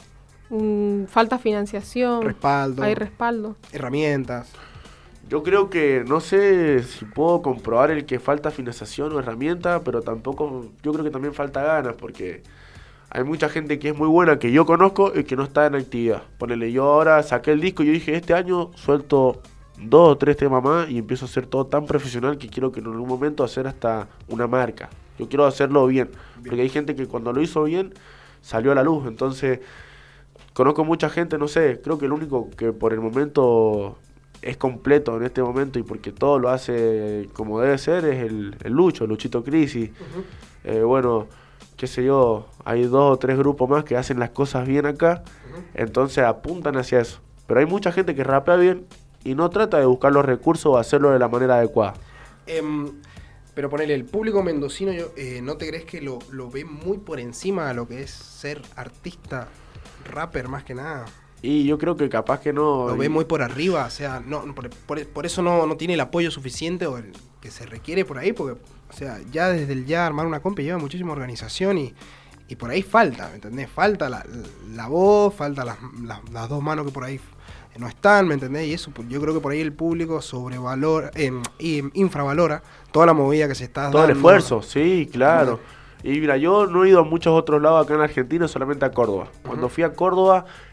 mm, falta financiación. Respaldo. Hay respaldo. Herramientas. Yo creo que, no sé si puedo comprobar el que falta financiación o herramienta, pero tampoco, yo creo que también falta ganas, porque hay mucha gente que es muy buena, que yo conozco y que no está en actividad. Ponele, yo ahora saqué el disco y yo dije, este año suelto dos o tres temas más y empiezo a hacer todo tan profesional que quiero que en algún momento hacer hasta una marca. Yo quiero hacerlo bien, porque hay gente que cuando lo hizo bien salió a la luz, entonces conozco mucha gente, no sé, creo que el único que por el momento es completo en este momento y porque todo lo hace como debe ser es el, el Lucho, el Luchito Crisis. Eh, bueno, qué sé yo, hay dos o tres grupos más que hacen las cosas bien acá, entonces apuntan hacia eso. Pero hay mucha gente que rapea bien y no trata de buscar los recursos o hacerlo de la manera adecuada. Em, pero ponele, el público mendocino, yo, eh, ¿no te crees que lo, lo ve muy por encima de lo que es ser artista, rapper más que nada? Y yo creo que capaz que no... Lo y- ve muy por arriba, o sea, no, por, por- por eso no, no tiene el apoyo suficiente o el que se requiere por ahí, porque, o sea, ya desde el ya armar una compa lleva muchísima organización y, y por ahí falta, ¿me entendés? Falta la, la voz, falta las, las, las dos manos que por ahí no están, ¿me entendés? Y eso, pues, yo creo que por ahí el público sobrevalora, eh, y infravalora toda la movida que se está Todo el dando. esfuerzo, sí, claro. Y mira, yo no he ido a muchos otros lados acá en Argentina, solamente a Córdoba. Cuando fui a Córdoba,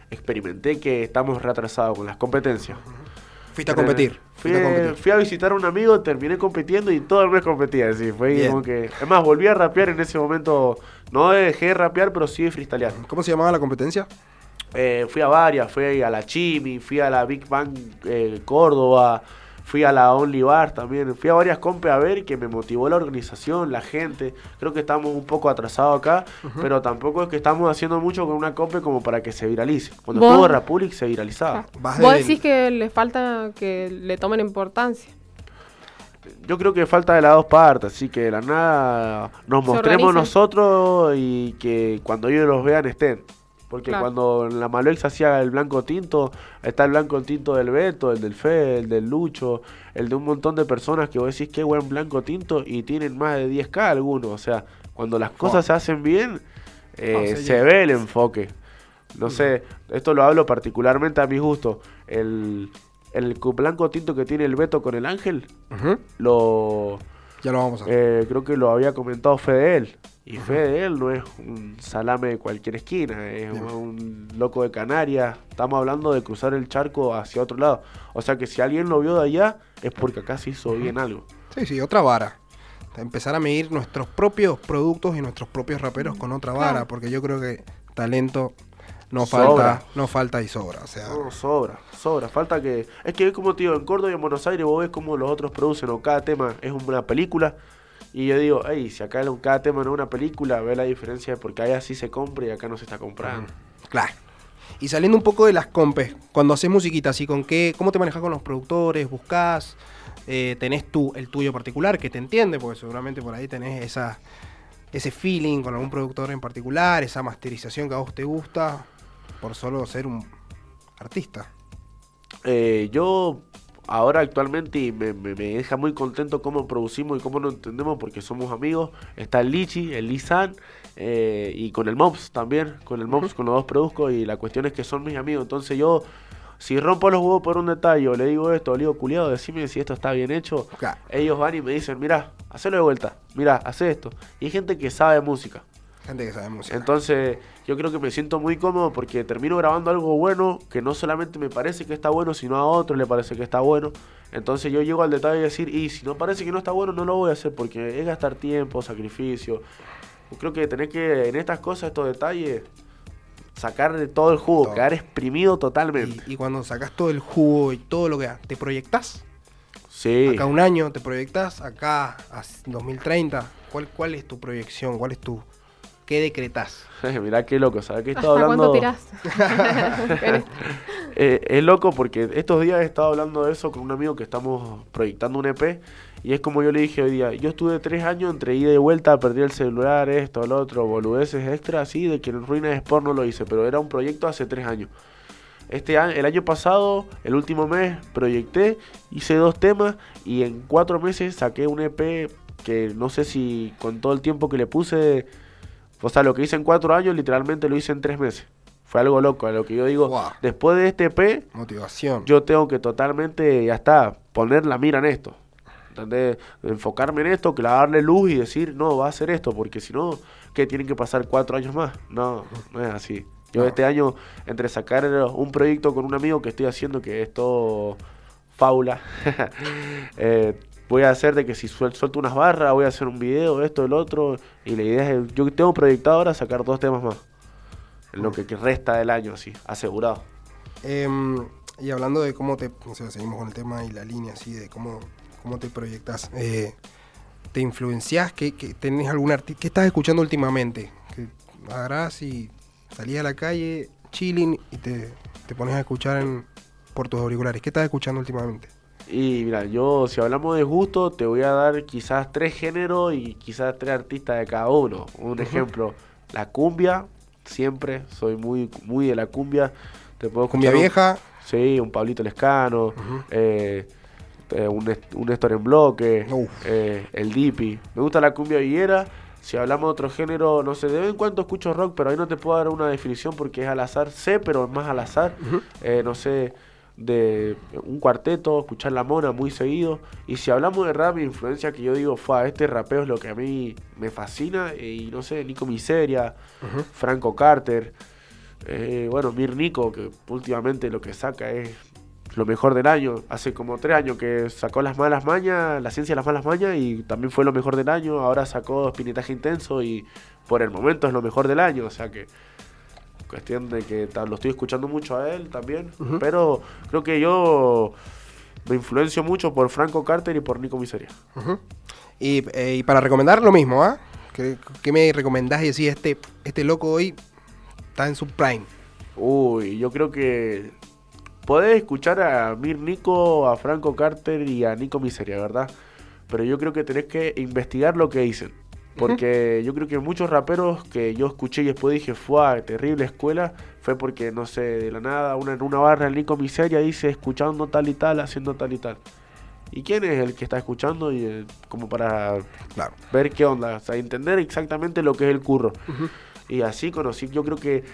experimenté que estamos retrasados con las competencias. Fuiste a competir. Fui, fuiste a competir. fui a visitar a un amigo, terminé compitiendo y todo el mes competía. Así, fue Bien. como que... Es más, volví a rapear en ese momento. No dejé de rapear, pero sí de freestylear. ¿Cómo se llamaba la competencia? Eh, fui a varias, fui a la Chimi, fui a la Big Bang eh, Córdoba, fui a la Only Bar también, fui a varias compes a ver que me motivó la organización, la gente. Creo que estamos un poco atrasados acá, uh-huh. pero tampoco es que estamos haciendo mucho con una compe como para que se viralice. Cuando ¿Vos? estuvo Republic se viralizaba. Vos del... decís que le falta que le tomen importancia. Yo creo que falta de las dos partes, así que de la nada nos se mostremos organizan. nosotros y que cuando ellos los vean estén. Porque Claro. cuando en la Maloex hacía el blanco tinto, está el blanco tinto del Beto, el del Fe, el del Lucho, el de un montón de personas que vos decís qué buen blanco tinto y tienen más de diez ka algunos. O sea, cuando las cosas Oh. se hacen bien, eh, Oh, se se llega. ve el enfoque. No sé, esto lo hablo particularmente a mi gusto. El, el cu- blanco tinto que tiene el Beto con el Ángel, uh-huh. lo... Ya lo vamos a eh, creo que lo había comentado Fede él. Y Fede él no es un salame de cualquier esquina, es un, un loco de Canarias. Estamos hablando de cruzar el charco hacia otro lado. O sea que si alguien lo vio de allá, es porque acá se hizo bien algo. Sí, sí, otra vara. Empezar a medir nuestros propios productos y nuestros propios raperos con otra vara, Claro. porque yo creo que talento no Sobra. falta, no falta y sobra. O sea, No, sobra, sobra. Falta que... Es que es como te digo, en Córdoba y en Buenos Aires vos ves cómo los otros producen, o cada tema es una película. Y yo digo, hey, si acá cada tema no es una película, ve la diferencia de porque allá sí se compra y acá no se está comprando. claro. Y saliendo un poco de las compes, cuando haces musiquita, así con qué, ¿cómo te manejas con los productores? ¿Buscás? Eh, ¿Tenés tú el tuyo particular que te entiende? Porque seguramente por ahí tenés esa, ese feeling con algún productor en particular, esa masterización que a vos te gusta, por solo ser un artista. Eh, yo ahora actualmente y me, me, me deja muy contento cómo producimos y cómo nos entendemos porque somos amigos. Está el Lichi, el Lisan eh, y con el Mops también, con el Mops, con los dos produzco y la cuestión es que son mis amigos. Entonces yo, si rompo los huevos por un detalle o le digo esto, le digo culiado, decime si esto está bien hecho, claro. Ellos van y me dicen, mirá, hacelo de vuelta, mirá, hace esto. Y hay gente que sabe música. Gente que sabe música. Entonces yo creo que me siento muy cómodo porque termino grabando algo bueno que no solamente me parece que está bueno, sino a otro le parece que está bueno. Entonces yo llego al detalle de decir, y si no parece que no está bueno, no lo voy a hacer porque es gastar tiempo, sacrificio. Yo creo que tenés que en estas cosas, estos detalles, sacar de todo el jugo, todo. Quedar exprimido totalmente. Y, y cuando sacas todo el jugo y todo lo que da, ¿te proyectás? Sí. Acá un año te proyectás, acá a dos mil treinta. ¿Cuál, cuál es tu proyección? ¿Cuál es tu... ¿Qué decretás? Mirá qué loco, ¿sabes qué ¿Hasta estaba hablando? cuándo tirás? eh, es loco porque estos días he estado hablando de eso con un amigo que estamos proyectando un E P y es como yo le dije hoy día, yo estuve tres años entre ida y vuelta, perdí el celular, esto, lo otro, boludeces extra, así, de que en Ruina de Sport no lo hice, pero era un proyecto hace tres años. Este año, el año pasado, el último mes, proyecté, hice dos temas y en cuatro meses saqué un E P que no sé si con todo el tiempo que le puse... O sea, lo que hice en cuatro años, literalmente lo hice en tres meses. Fue algo loco, a lo que yo digo, wow. Después de este E P, motivación. Yo tengo que totalmente, ya está, poner la mira en esto. ¿Entendés? Enfocarme en esto, clavarle luz y decir, no, va a hacer esto, porque si no, ¿qué? ¿Tienen que pasar cuatro años más? No, no es así. Yo no. Este año, entre sacar un proyecto con un amigo que estoy haciendo, que es todo faula, eh, voy a hacer de que si suel, suelto unas barras, voy a hacer un video, esto, el otro. Y la idea es, yo tengo proyectado ahora sacar dos temas más. En lo que resta del año, así, asegurado. Eh, y hablando de cómo te, o sea, seguimos con el tema y la línea, así, de cómo, cómo te proyectas. Eh, ¿Te influenciás? ¿Qué, qué, ¿Tenés algún artista? ¿Qué estás escuchando últimamente? Que agarrás y salís a la calle, chilling, y te, te pones a escuchar en, por tus auriculares. ¿Qué estás escuchando últimamente? Y mira, yo si hablamos de gusto, te voy a dar quizás tres géneros y quizás tres artistas de cada uno. Un uh-huh. ejemplo, la cumbia, siempre soy muy muy de la cumbia. Te puedo ¿Cumbia vieja? Un, sí, un Pablito Lescano, uh-huh. eh, eh, un, un Néstor en bloque, eh, el Dipi. Me gusta la cumbia villera. Si hablamos de otro género, no sé, de vez en cuando escucho rock, pero ahí no te puedo dar una definición porque es al azar. Sé, pero es más al azar. Uh-huh. eh, no sé... de un cuarteto, escuchar La Mona muy seguido. Y si hablamos de rap, mi influencia que yo digo, fue este rapeo es lo que a mí me fascina. Y no sé, Nico Miseria, uh-huh. Franco Carter, Eh, bueno, Mirnico, que últimamente lo que saca es lo mejor del año. Hace como tres años que sacó Las Malas Mañas, La Ciencia de las Malas Mañas, y también fue lo mejor del año. Ahora sacó Espinetaje Intenso y por el momento es lo mejor del año. O sea que cuestión de que ta, lo estoy escuchando mucho a él también. Uh-huh. Pero creo que yo me influencio mucho por Franco Carter y por Nico Miseria. Uh-huh. Y, eh, y para recomendar lo mismo, ¿ah? ¿eh? ¿Qué, ¿Qué me recomendás y decís, este, este loco hoy está en su prime? Uy, yo creo que podés escuchar a Mir Nico, a Franco Carter y a Nico Miseria, ¿verdad? Pero yo creo que tenés que investigar lo que dicen. Porque uh-huh. yo creo que muchos raperos que yo escuché y después dije, fue terrible escuela, fue porque, no sé, de la nada, una, en una barra el Nico Miseria dice, escuchando tal y tal, haciendo tal y tal. ¿Y quién es el que está escuchando? Y eh, como para claro. ver qué onda, o sea, entender exactamente lo que es el curro. Uh-huh. Y así conocí, yo creo que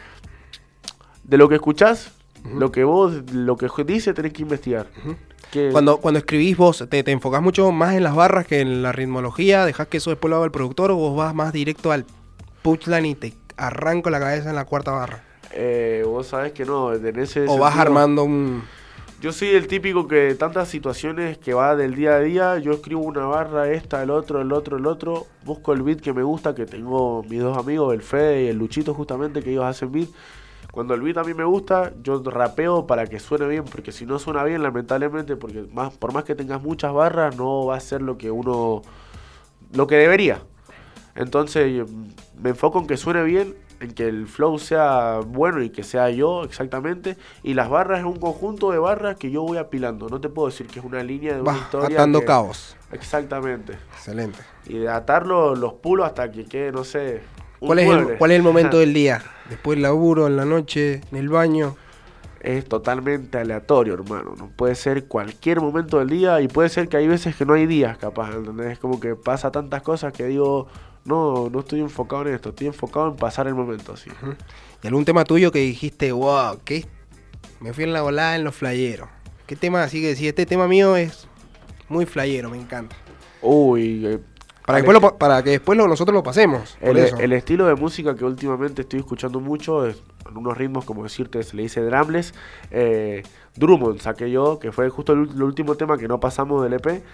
de lo que escuchás, uh-huh. lo que vos, lo que dice, tenés que investigar. Uh-huh. Que... Cuando, cuando escribís vos, te, te enfocás mucho más en las barras que en la ritmología, dejás que eso después lo haga el productor, o vos vas más directo al punchline y te arranco la cabeza en la cuarta barra. Eh, vos sabés que no, en ese o sentido, vas armando un... Yo soy el típico que tantas situaciones que va del día a día, yo escribo una barra, esta, el otro, el otro, el otro, busco el beat que me gusta, que tengo mis dos amigos, el Fede y el Luchito justamente, que ellos hacen beat. Cuando el beat a mí me gusta, yo rapeo para que suene bien, porque si no suena bien, lamentablemente, porque más, por más que tengas muchas barras, no va a ser lo que uno, lo que debería. Entonces me enfoco en que suene bien, en que el flow sea bueno y que sea yo exactamente, y las barras es un conjunto de barras que yo voy apilando. No te puedo decir que es una línea de una Va, historia atando que... cabos. Exactamente. Excelente. Y de atarlo los pulos hasta que quede, no sé, un ¿Cuál es, el, mueble. ¿Cuál es el momento del día? Después del laburo, en la noche, en el baño. Es totalmente aleatorio, hermano. No puede ser cualquier momento del día, y puede ser que hay veces que no hay días, capaz, ¿entendés? Es como que pasa tantas cosas que digo, no, no estoy enfocado en esto, estoy enfocado en pasar el momento, así. Uh-huh. ¿Y algún tema tuyo que dijiste, wow, qué? Me fui en la volada en los flayeros? ¿Qué tema así que decís, este tema mío es muy flayero, me encanta? Uy, eh, para, que después lo, para que después lo, nosotros lo pasemos. El, el estilo de música que últimamente estoy escuchando mucho es en unos ritmos, como decirte, se le dice drumless. Eh, Drummond saqué yo, que fue justo el, el último tema que no pasamos del E P.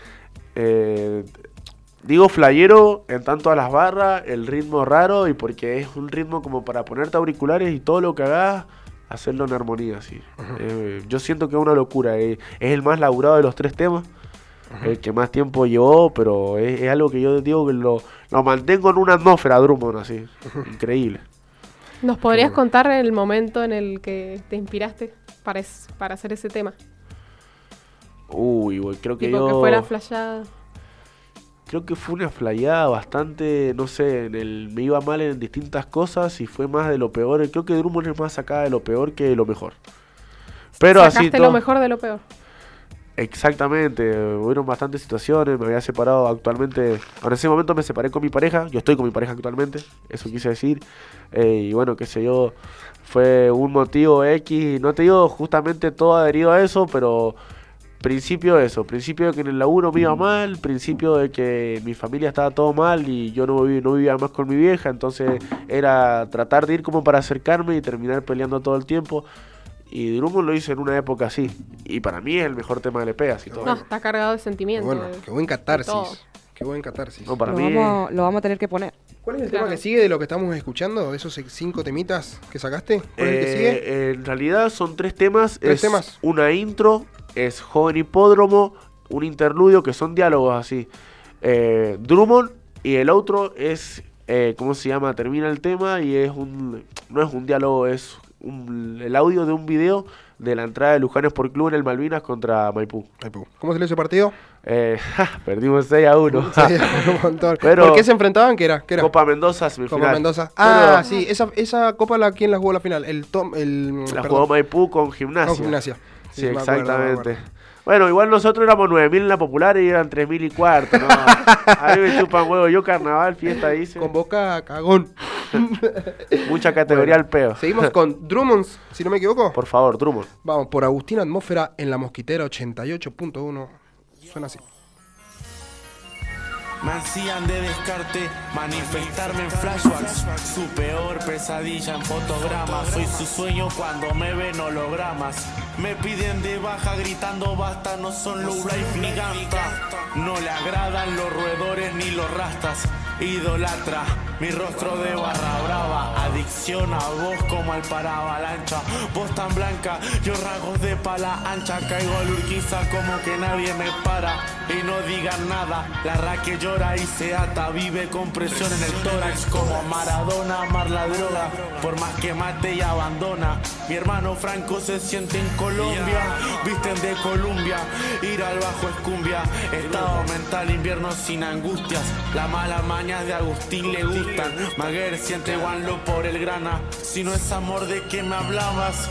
Eh, digo flayero en tanto a las barras, el ritmo raro, y porque es un ritmo como para ponerte auriculares y todo lo que hagas, hacerlo en armonía, sí. Uh-huh. Eh, yo siento que es una locura. Eh, es el más laburado de los tres temas. Uh-huh. El que más tiempo llevó, pero es, es algo que yo digo que lo, lo mantengo en una atmósfera, Drummond, así. Uh-huh. Increíble. ¿Nos podrías bueno. contar el momento en el que te inspiraste para, es, para hacer ese tema? Uy, güey, creo que tipo yo... que fuera flasheada. Creo que fue una flayada bastante, no sé, en el, me iba mal en distintas cosas y fue más de lo peor. Creo que Drummond es más sacada de lo peor que de lo mejor. Pero ¿Sacaste así todo, lo mejor de lo peor? Exactamente, hubieron bastantes situaciones, me había separado actualmente, en ese momento me separé con mi pareja, yo estoy con mi pareja actualmente, eso quise decir, eh, y bueno, qué sé yo, fue un motivo X, no te digo justamente todo adherido a eso, pero principio de eso, principio de que en el laburo me iba mal, principio de que mi familia estaba todo mal y yo no vivía, no vivía más con mi vieja, entonces era tratar de ir como para acercarme y terminar peleando todo el tiempo. Y Drummond lo hice en una época así. Y para mí es el mejor tema del E P, así todo. No, está cargado de sentimiento. Bueno, de, qué buen catarsis. Qué buen catarsis. No, para lo, mí vamos, lo vamos a tener que poner. ¿Cuál es el claro. tema que sigue de lo que estamos escuchando? De esos cinco temitas que sacaste. ¿Cuál eh, es el que sigue? En realidad son tres temas. ¿Tres es temas? Una intro, es Joven Hipódromo, un interludio que son diálogos así. Eh, Drummond, y el otro es, eh, ¿cómo se llama? Termina el tema y es un, no es un diálogo, es un, el audio de un video de la entrada de Luján Sport Club en el Malvinas contra Maipú. Maipú. ¿Cómo se le ese partido? Eh, ja, perdimos seis a uno. Sí, un montón. Pero ¿por qué se enfrentaban? ¿Qué era? ¿Qué era? Copa Mendoza, semifinal. Copa Mendoza. Ah, Pero, sí, esa, esa Copa, la, ¿quién la jugó la final? El Tom, el, la perdón. jugó Maipú con Gimnasia. Con Gimnasia. Sí, Sí, me acuerdo, exactamente. me acuerdo. Bueno, igual nosotros éramos nueve mil en la popular y eran tres mil y cuarto, ¿no? A mí me chupan huevo. Yo carnaval, fiesta, dice. Con boca cagón. Mucha categoría Bueno, al peo. Seguimos con Drummond, si no me equivoco. Por favor, Drummond. Vamos, por Agustín Atmósfera en La Mosquitera ochenta y ocho punto uno. Suena así. me ansían de descarte, manifestarme en flashbacks. Su peor pesadilla en fotogramas, soy su sueño cuando me ven hologramas. Me piden de baja gritando basta, no son low life ni ganta. No le agradan los roedores ni los rastas. Idolatra mi rostro de barra brava, adicción a vos como al paravalancha. Vos tan blanca, yo rasgos de pala ancha. Caigo al Urquiza como que nadie me para. Y no digan nada, la raque llora y se ata. Vive con presión en el tórax como Maradona, amar la droga. Por más que mate y abandona. Mi hermano Franco se siente en Colombia, visten de Columbia, ir al bajo es cumbia. Estado mental, invierno sin angustias. La mala maña de Agustín le gustan. Maguer siente guanlo por el grana. Si no es amor, ¿de qué me hablabas?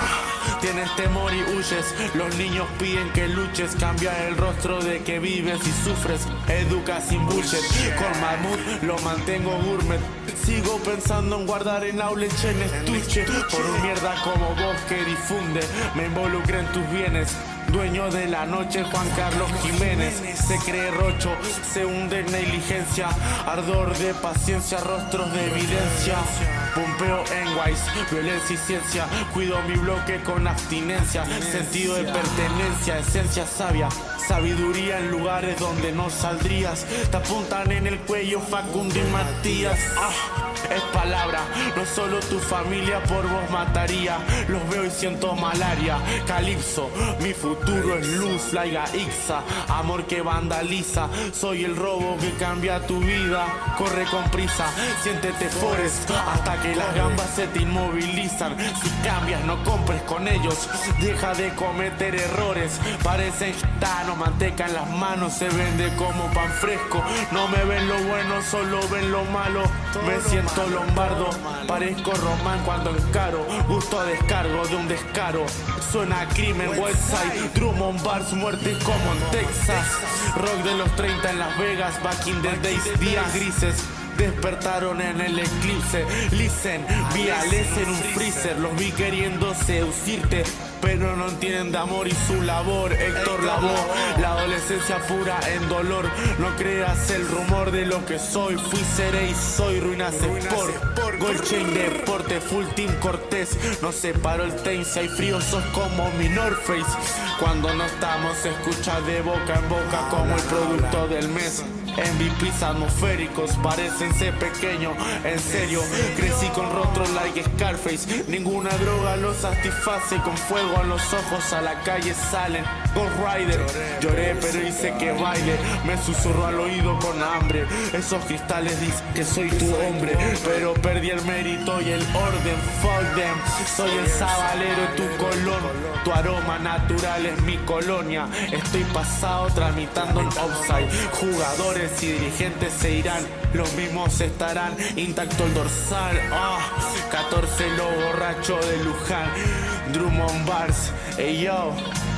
Ah, tienes temor y huyes. Los niños piden que luches. Cambia el rostro de que vives y sufres. Educa sin bullshit. Con Mahmoud lo mantengo gourmet. Sigo pensando en guardar en la leche en estuche. Por un mierda como vos que difunde. Me involucré en tus bienes. Dueño de la noche, Juan Carlos Jiménez. Se cree rocho, se hunde en negligencia. Ardor de paciencia, rostros de evidencia. Pompeo en Wise, violencia y ciencia. Cuido mi bloque con abstinencia. Sentido de pertenencia, esencia sabia. Sabiduría en lugares donde no saldrías. Te apuntan en el cuello Facundo y Matías. Ah, es palabra, no solo tu familia por vos mataría. Los veo y siento malaria. Calipso, mi futuro es luz, laiga Ixa. Amor que vandaliza, soy el robo que cambia tu vida. Corre con prisa, siéntete Forest, hasta que las gambas se te inmovilizan. Si cambias no compres con ellos, deja de cometer errores. Parecen gitanos, manteca en las manos, se vende como pan fresco. No me ven lo bueno, solo ven lo malo. Me siento lombardo, parezco Román cuando encaro. Gusto a descargo de un descaro. Suena a crimen, Westside, Drummond Bars, muerte como en Texas. Rock de los treinta en Las Vegas, back in the days, días grises. Despertaron en el eclipse. Listen, vi a Les en un freezer. Los vi queriendo seducirte, pero no entienden de amor y su labor. Héctor Lavoe, la adolescencia pura en dolor. No creas el rumor de lo que soy. Fui, seré y soy Ruinas Sport. Gold Chain Deporte, full team Cortés. No separo el time, si hay frío sos como mi North Face. Cuando no estamos se escucha de boca en boca como el producto del mes. M V Pes atmosféricos, parecen ser pequeños, en serio. Crecí con rostros like Scarface. Ninguna droga los satisface. Con fuego en los ojos a la calle salen. Ghost Rider, lloré pero hice que baile. Me susurró al oído con hambre. Esos cristales dicen que soy tu hombre, pero perdí el mérito y el orden. Fuck them, soy el sabalero de tu colón. Tu aroma natural es mi colonia. Estoy pasado tramitando en offside. Jugadores y dirigentes se irán, los mismos estarán. Intacto el dorsal, ah, catorce lo borracho de Luján. Drummond Bars, ey yo.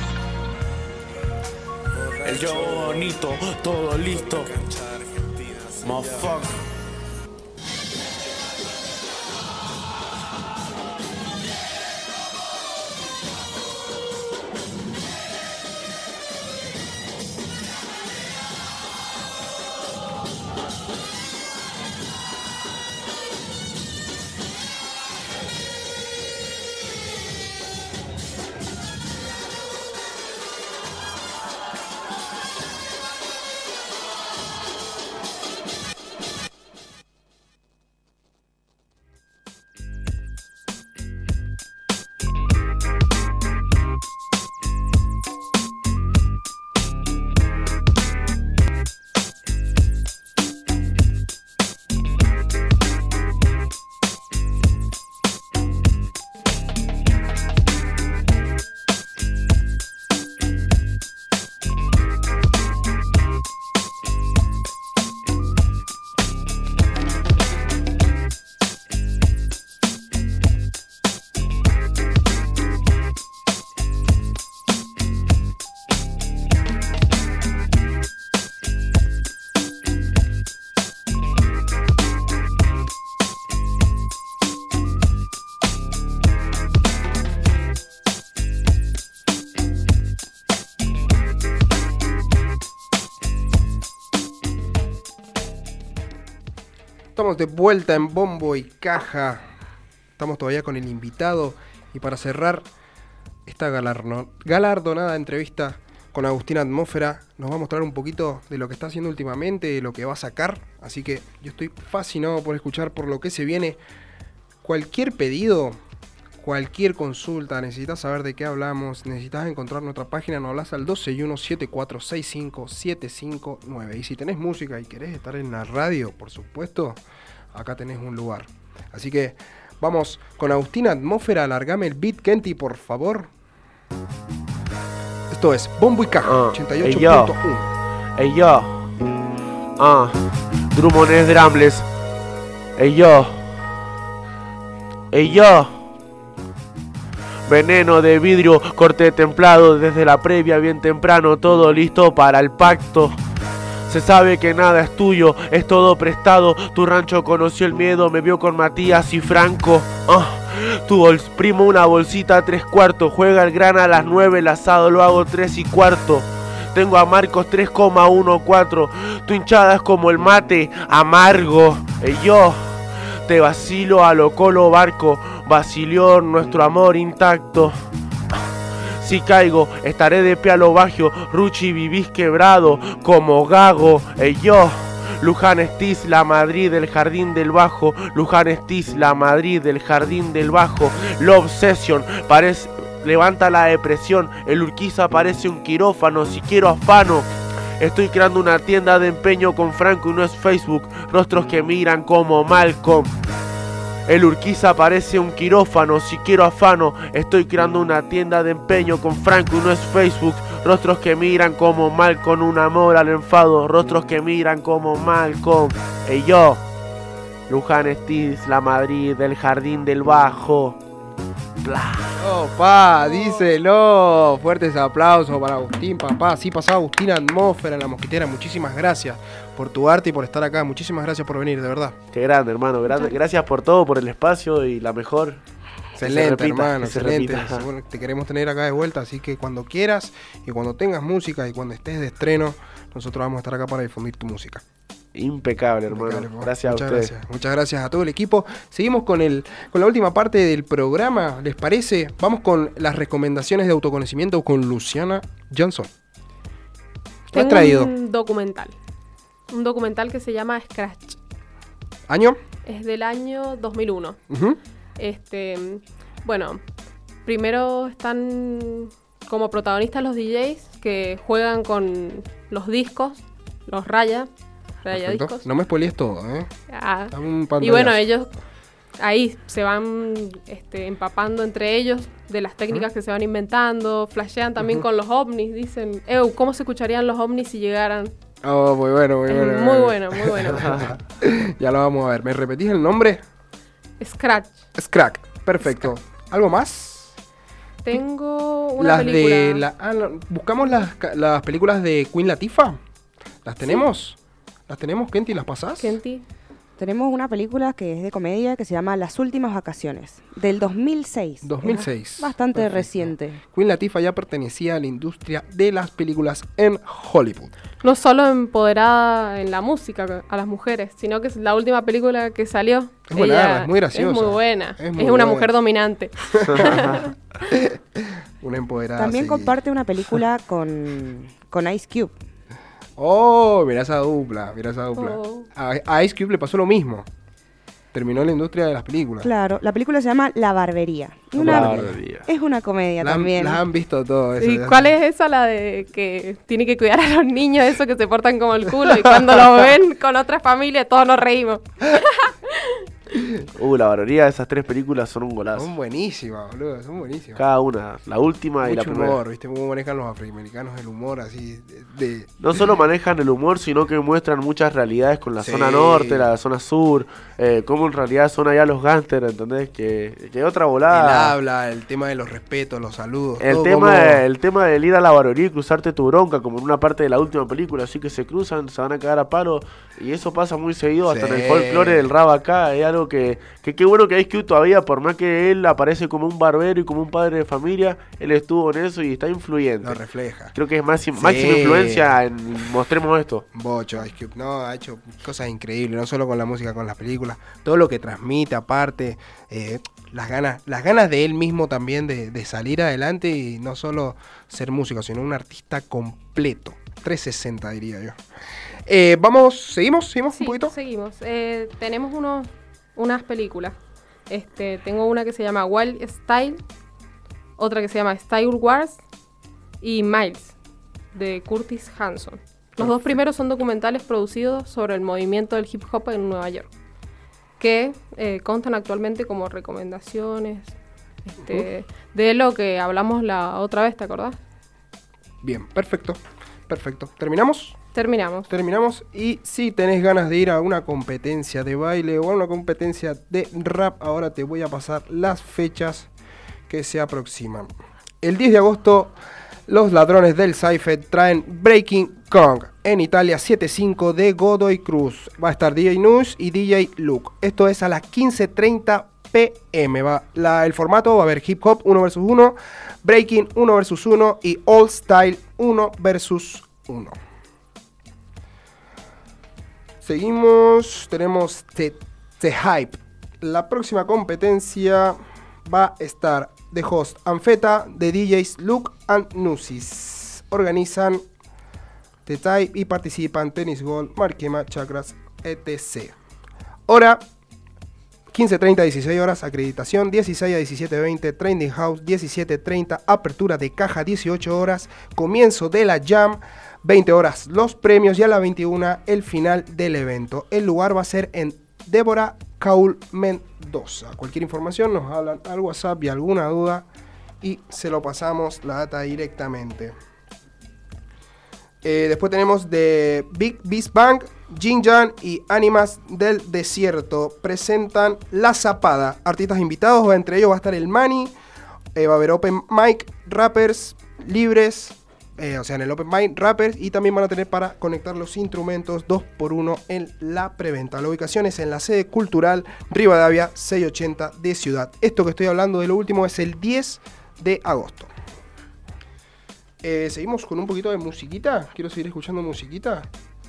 El yo bonito, todo listo. Motherfucker. estamos de vuelta en Bombo y Caja. Estamos todavía con el invitado. Y para cerrar esta galarno- galardonada entrevista con Agustín Atmósfera, nos va a mostrar un poquito de lo que está haciendo últimamente, de lo que va a sacar. Así que yo estoy fascinado por escuchar por lo que se viene. Cualquier pedido, cualquier consulta, necesitas saber de qué hablamos, necesitas encontrar nuestra página, nos hablas al dos seis uno, siete cuatro seis cinco, siete cinco nueve. Y si tenés música y querés estar en la radio, por supuesto, acá tenés un lugar. Así que vamos con Agustín Atmósfera, alargame el beat, Kenty, por favor. Esto es Bombo y Caja, Ah, ochenta y ocho ey, yo. punto uno. Ey yo, ah, Drummones Drumless, ey yo, ey yo, veneno de vidrio, corte templado desde la previa bien temprano, todo listo para el pacto. Se sabe que nada es tuyo, es todo prestado. Tu rancho conoció el miedo, me vio con Matías y Franco. Ah, tu bol- primo una bolsita tres cuartos. Juega el gran a las nueve, el asado lo hago tres y cuarto. Tengo a Marcos tres coma catorce. Tu hinchada es como el mate, amargo. Y yo te vacilo a lo colo barco. Vacilió nuestro amor intacto. Si caigo, estaré de pie a lo bajo. Ruchi, vivís quebrado como Gago. Ey yo, Luján Estiz, la Madrid del Jardín del Bajo. Luján Estiz, la Madrid del Jardín del Bajo. Love Session, parece, levanta la depresión. El Urquiza parece un quirófano, si quiero afano. Estoy creando una tienda de empeño con Franco y no es Facebook. Rostros que miran como Malcolm. El Urquiza parece un quirófano, si quiero afano. Estoy creando una tienda de empeño con Franco y no es Facebook. Rostros que miran como Malcolm, un amor al enfado. Rostros que miran como Malcolm. Ey yo, Luján Estiz, la Madrid del Jardín del Bajo. Bla. Opa, díselo. Fuertes aplausos para Agustín, papá. Sí, pasaba Agustín Atmósfera en La Mosquitera. Muchísimas gracias por tu arte y por estar acá. Muchísimas gracias por venir, de verdad. Qué grande, hermano. Grande. Gracias por todo, por el espacio y la mejor. Excelente, Que se repita, hermano, que se excelente. repita. Bueno, te queremos tener acá de vuelta, así que cuando quieras y cuando tengas música y cuando estés de estreno, nosotros vamos a estar acá para difundir tu música. Impecable, hermano. Impecable, papá. Gracias Muchas a ustedes. gracias. Muchas gracias a todo el equipo. Seguimos con el con la última parte del programa, ¿les parece? Vamos con las recomendaciones de autoconocimiento con Luciana Johnson. ¿Qué has Tengo traído? un documental. Un documental que se llama Scratch. ¿Año? Es del año dos mil uno. Ujú. Este, bueno, primero están como protagonistas los D Js que juegan con los discos, los raya, raya Perfecto. discos. No me spoilees todo, ¿eh? Ah, Dame un y pantallazo. bueno, ellos ahí se van este, empapando entre ellos de las técnicas que se van inventando, flashean también Ujú. con los ovnis, dicen, Ew, ¿cómo se escucharían los ovnis si llegaran? Oh, muy bueno, muy Es bueno. muy bueno, muy bueno. Ya lo vamos a ver. ¿Me repetís el nombre? Scratch. Scratch. Perfecto. ¿Algo más? Tengo una las película. de la, ah, no, buscamos las, ca- las películas de Queen Latifah. ¿Las tenemos? ¿Las tenemos, Kenty? ¿Las pasás? Kenty. Tenemos una película que es de comedia que se llama Las Últimas Vacaciones, del dos mil seis. dos mil seis. Es bastante Perfecto. reciente. Queen Latifah ya pertenecía a la industria de las películas en Hollywood. No solo empoderada en la música a las mujeres, sino que es la última película que salió. Es buena, es muy graciosa. Es muy buena. Es Es, muy una buena. mujer dominante. Una empoderada. También sí. comparte una película con, con Ice Cube. Oh, mira esa dupla, mira esa dupla. Oh. A, a Ice Cube le pasó lo mismo. Terminó en la industria de las películas. Claro, la película se llama La Barbería. La Una- Barbería. Es una comedia La han- también. las han visto todo eso. ¿Y ya. cuál es esa? La de que tiene que cuidar a los niños, eso que se portan como el culo, y cuando los ven con otras familias todos nos reímos. Uh, la mayoría de esas tres películas son un golazo. Son buenísimas, boludo, son buenísimas. Cada una, la última y la Mucho primera. humor, ¿viste? Cómo manejan los afroamericanos el humor así de... de- No solo manejan el humor, sino que muestran muchas realidades con la Sí. zona norte, la zona sur, eh, cómo en realidad son allá los gángsters, ¿entendés? Que, que otra el volada. habla, el tema de los respetos, los saludos. El todo tema, como- el tema del ir a la baroría y cruzarte tu bronca, como en una parte de la última película, así que se cruzan, se van a cagar a palo Y eso pasa muy seguido, hasta Sí. en el folclore del rap acá. Es algo que, que qué bueno que Ice Cube todavía, por más que él aparece como un barbero y como un padre de familia, él estuvo en eso y está influyente. Lo refleja. Creo que es más, Sí. máxima influencia en mostremos esto. Bocho, Ice Cube, no, ha hecho cosas increíbles, no solo con la música, con las películas, todo lo que transmite aparte, eh, las ganas, las ganas de él mismo también de, de salir adelante y no solo ser músico, sino un artista completo, trescientos sesenta diría yo. Eh, vamos, seguimos, seguimos Sí, un poquito. seguimos. Eh, tenemos unos, unas películas. Este, tengo una que se llama Wild Style, otra que se llama Style Wars y Miles, de Curtis Hanson. Los dos primeros son documentales producidos sobre el movimiento del hip hop en Nueva York, que eh, constan actualmente como recomendaciones este, de lo que hablamos la otra vez, ¿te acordás? Bien, perfecto, perfecto. ¿Terminamos? Terminamos. Terminamos y si tenés ganas de ir a una competencia de baile o a una competencia de rap, ahora te voy a pasar las fechas que se aproximan. El diez de agosto, los ladrones del Cypher traen Breaking Kong en Italia setenta y cinco de Godoy Cruz. Va a estar D J News y D J Luke. Esto es a las quince treinta pm. Va, la, el formato va a haber hip hop uno versus uno, breaking uno versus uno y all style uno versus uno. Seguimos, tenemos The, The Hype. La próxima competencia va a estar de host Anfeta, de D Js Luke and Nusis. Organizan The Type y participan Tennis Gold, Marquema, Chakras, etcétera. Hora quince treinta a dieciséis horas, acreditación dieciséis a diecisiete veinte, Trending House diecisiete treinta, apertura de caja dieciocho horas, comienzo de la jam veinte horas los premios y a las veintiuna el final del evento. El lugar va a ser en Débora Caul Mendoza. Cualquier información nos hablan al WhatsApp y alguna duda y se lo pasamos la data directamente. Eh, después tenemos de Big Beast Bank, Jinjan y Ánimas del Desierto. Presentan La Zapada. Artistas invitados, entre ellos va a estar el Mani. Eh, va a haber Open Mic, rappers libres. Eh, o sea, en el Open Mic, rappers. Y también van a tener para conectar los instrumentos dos por uno en la preventa. La ubicación es en la sede cultural Rivadavia seiscientos ochenta de Ciudad. Esto que estoy hablando de lo último es el diez de agosto. Eh, seguimos con un poquito de musiquita. Quiero seguir escuchando musiquita.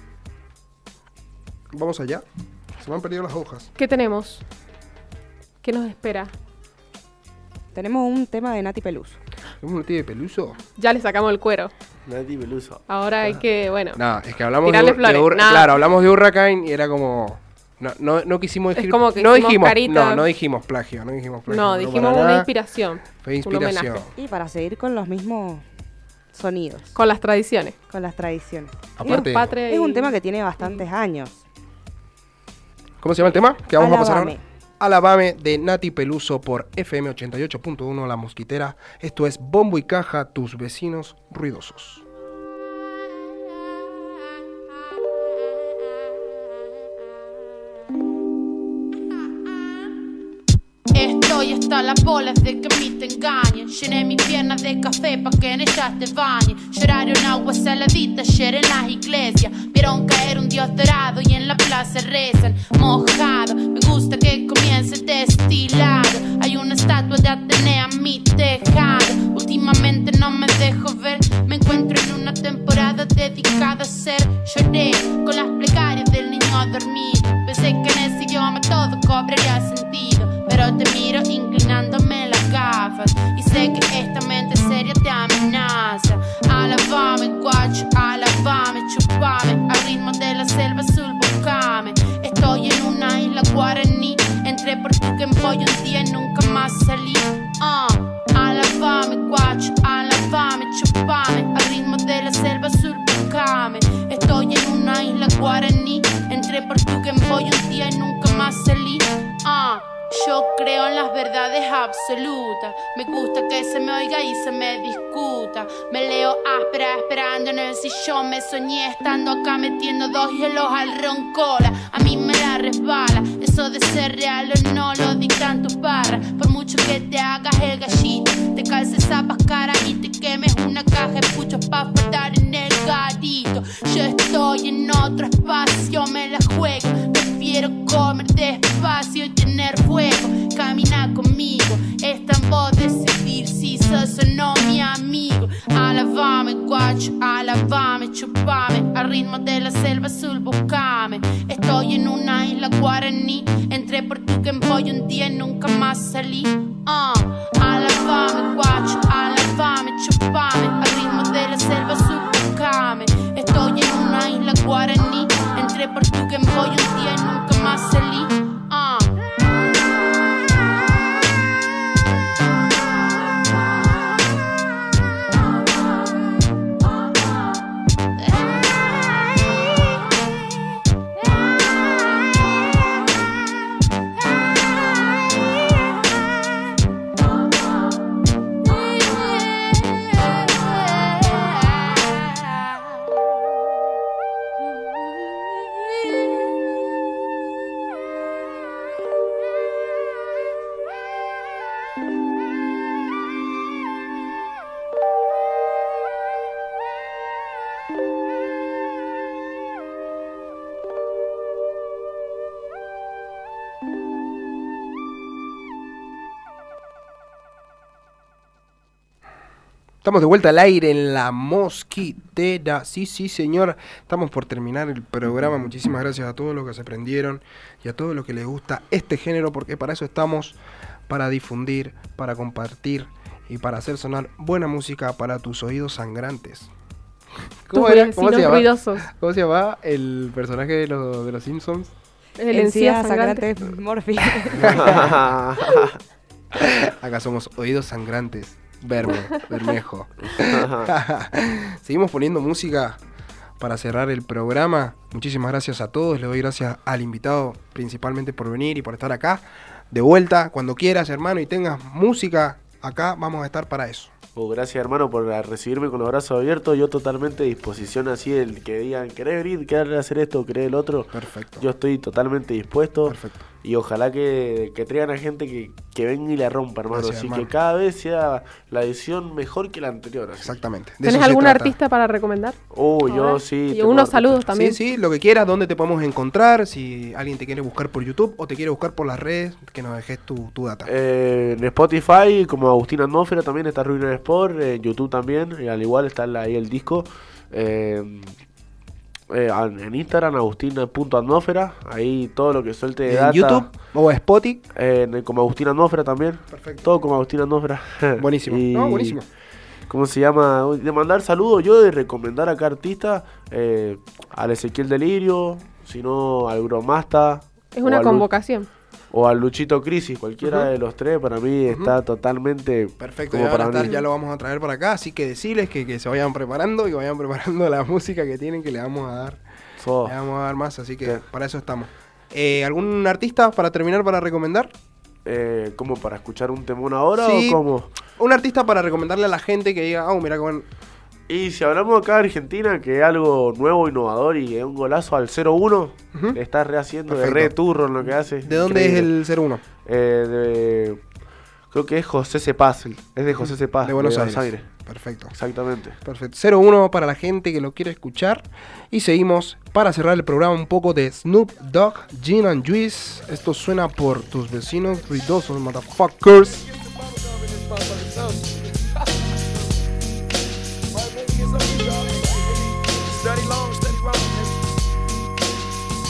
Vamos allá. Se me han perdido las hojas. ¿Qué tenemos? ¿Qué nos espera? Tenemos un tema de Nati Peluso. ¿Tenemos un Nati de Peluso? Ya le sacamos el cuero. Nati Peluso. Ahora hay que, bueno, No, es que hablamos de, tirarle Ur- flores. de Ur- Nah. Claro, hablamos de Hurricane y era como... No, no, no quisimos decir... Es como que no hicimos dijimos, carita. No, no dijimos plagio, no dijimos plagio. no, no dijimos para una nada. inspiración. Fue un inspiración. homenaje. Y para seguir con los mismos sonidos, Con las tradiciones. con las tradiciones. Aparte- es, Patria es y- un tema que tiene bastantes años. ¿Cómo se llama el tema? Que vamos a pasar Alabame. ahora. Alabame de Nati Peluso por F M ochenta y ocho punto uno La Mosquitera. Esto es Bombo y Caja, tus vecinos ruidosos. Estoy hasta las bolas de que a mí te engañen. Llené mis piernas de café pa' que en ellas te bañen. Lloraron agua saladita ayer en las iglesias. Vieron caer un dios dorado y en la plaza rezan. Mojado, me gusta que comience destilado. Hay una estatua de Atenea en mi tejado. Últimamente no me dejo ver. Me encuentro en una temporada dedicada a ser. Lloré con las plegarias del niño dormido. Pensé que en ese idioma todo cobraría sentido. Pero te miro inclinándome las gafas y sé que esta mente seria te amenaza. Alabame, guacho, alabame, chupame. Al ritmo de la selva azul, buscame. Estoy en una isla guaraní. Entré por tu que pollo un día y nunca más salí. Uh, alabame, guacho, alabame, chupame. Al ritmo de la selva azul, buscame. Estoy en una isla guaraní. Entré por tu que pollo un día y nunca más salí. Uh, Yo creo en las verdades absolutas. Me gusta que se me oiga y se me discuta. Me leo áspera esperando en el sillón. Me soñé estando acá metiendo dos hielos al roncola. A mí me la resbala. Eso de ser real o no lo dictan tus barras. Por mucho que te hagas el gallito, te calces zapas cara y te quemes una caja de puchos pa' faltar en el garito. Yo estoy en otro espacio, me la guacho, alabame, chupame, al ritmo de la selva azul, buscame. Estoy en una isla guaraní, entré por tu Game Boy un día y nunca más salí. Uh, alabame, guacho, alabame, chupame, al ritmo de la selva azul, buscame. Estoy en una isla guaraní, entré por tu Game Boy un día y nunca más salí. Uh. Estamos de vuelta al aire en La Mosquitera. Sí, sí, señor. Estamos por terminar el programa. Muchísimas gracias a todos los que se prendieron y a todos los que les gusta este género, porque para eso estamos, para difundir, para compartir y para hacer sonar buena música para tus oídos sangrantes. ¿Cómo Tus era? ¿Cómo se vecinos llama? ruidosos. ¿Cómo se llama el personaje de, los de los Simpsons? El encía sangrante. Morphy. Acá somos oídos sangrantes. Verme, Bermejo. Seguimos poniendo música para cerrar el programa. Muchísimas gracias a todos. Le doy gracias al invitado principalmente por venir y por estar acá. De vuelta, cuando quieras, hermano, y tengas música, acá vamos a estar para eso. Oh, gracias, hermano, por recibirme con los brazos abiertos. Yo totalmente a disposición, así el que digan, ¿querés venir? ¿Querés hacer esto? ¿Querés el otro? Perfecto. Yo estoy totalmente dispuesto. Perfecto. Y ojalá que, que traigan a gente que, que venga y la rompa, hermano. Gracias, así hermano. que cada vez sea la edición mejor que la anterior. Así. Exactamente. De ¿Tenés eso se algún trata. artista para recomendar? Oh, A yo ver. sí. Y tengo unos artistas. saludos también. Sí, sí, lo que quieras, dónde te podemos encontrar, si alguien te quiere buscar por YouTube o te quiere buscar por las redes, que nos dejes tu, tu data. Eh, en Spotify, como Agustín Atmósfera, también está Ruiner Sport. En YouTube también, y al igual está ahí el disco. Eh, eh, en Instagram, agustín punto atmósfera. Ahí todo lo que suelte de ¿En data. YouTube o Spotify? Eh, en- como Agustín Atmósfera también. Perfecto. Todo como Agustín Atmósfera. Buenísimo. Y- No, buenísimo. ¿Cómo se llama? De mandar saludos, yo de recomendar acá artistas, eh, al Ezequiel Delirio, si no al Gromasta. Es o una al Lu- convocación. O al Luchito Crisis, cualquiera Ujú. de los tres para mí Ujú. está totalmente Perfecto, como ya, van a para estar, mí. ya lo vamos a traer para acá, así que decirles que, que se vayan preparando y vayan preparando la música que tienen, que le vamos a dar, So, le vamos a dar más, así que ¿Qué? para eso estamos. Eh, ¿Algún artista para terminar para recomendar? eh, ¿Cómo para escuchar un temón ahora Sí. o cómo? Un artista para recomendarle a la gente que diga, oh, mira qué bueno. Y si hablamos acá de Argentina, que es algo nuevo, innovador y es un golazo al cero uno, Ujú. le está rehaciendo de Perfecto. re turro en lo que hace. ¿De dónde es Increíble. el cero uno? Eh, de, creo que es José Cepaz, es de José Cepaz. De Buenos Aires. Perfecto. Exactamente. Perfecto. cero uno para la gente que lo quiere escuchar. Y seguimos para cerrar el programa un poco de Snoop Dogg, Gin and Juice. Esto suena por tus vecinos ruidosos, motherfuckers. Steady long, steady rolling, nigga.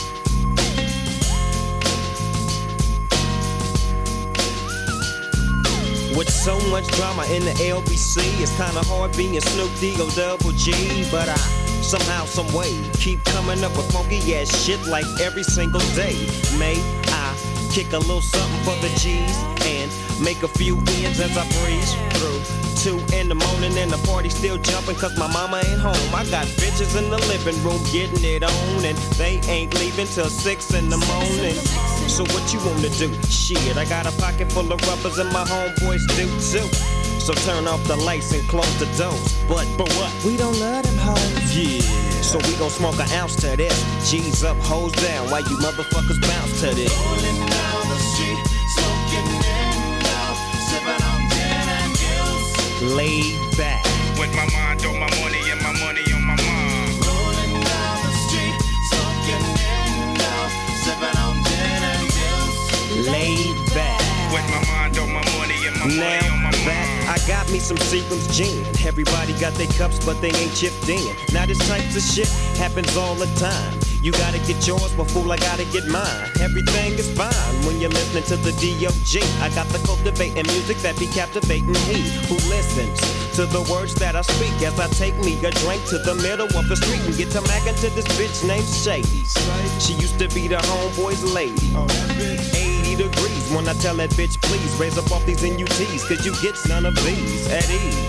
With so much drama in the L B C, it's kinda hard being Snoop D-O double G. But I somehow, some way, keep coming up with funky ass shit like every single day. May I kick a little something for the G's and make a few ends as I breeze through. Two in the morning and the party still jumping cause my mama ain't home. I got bitches in the living room getting it on and they ain't leaving till six in the morning. So what you wanna do? Shit, I got a pocket full of rubbers and my homeboys do too. So turn off the lights and close the doors. But, but what? We don't love them hoes. Yeah. So we gon' smoke an ounce to this. G's up, hoes down, while you motherfuckers bounce to this. Rolling down the street, smoking in now, sipping on gin and juice. Laid back. With my mind on my money and my money on my mind. Rolling down the street, smoking in now, sipping on gin and juice. Laid back. With my mind on my money and my money Now on my that mind. I got me some Seagram's gin. Everybody got their cups, but they ain't chipped in. Now this type of shit happens all the time. You gotta get yours, but fool, I gotta get mine. Everything is fine when you're listening to the D O G. I got the cultivating music that be captivating he who listens to the words that I speak as I take me a drink to the middle of the street and get to mackin' to this bitch named Shady. She used to be the homeboy's lady. eighty degrees when I tell that bitch, please raise up off these N U Ts, cause you get none of these at ease.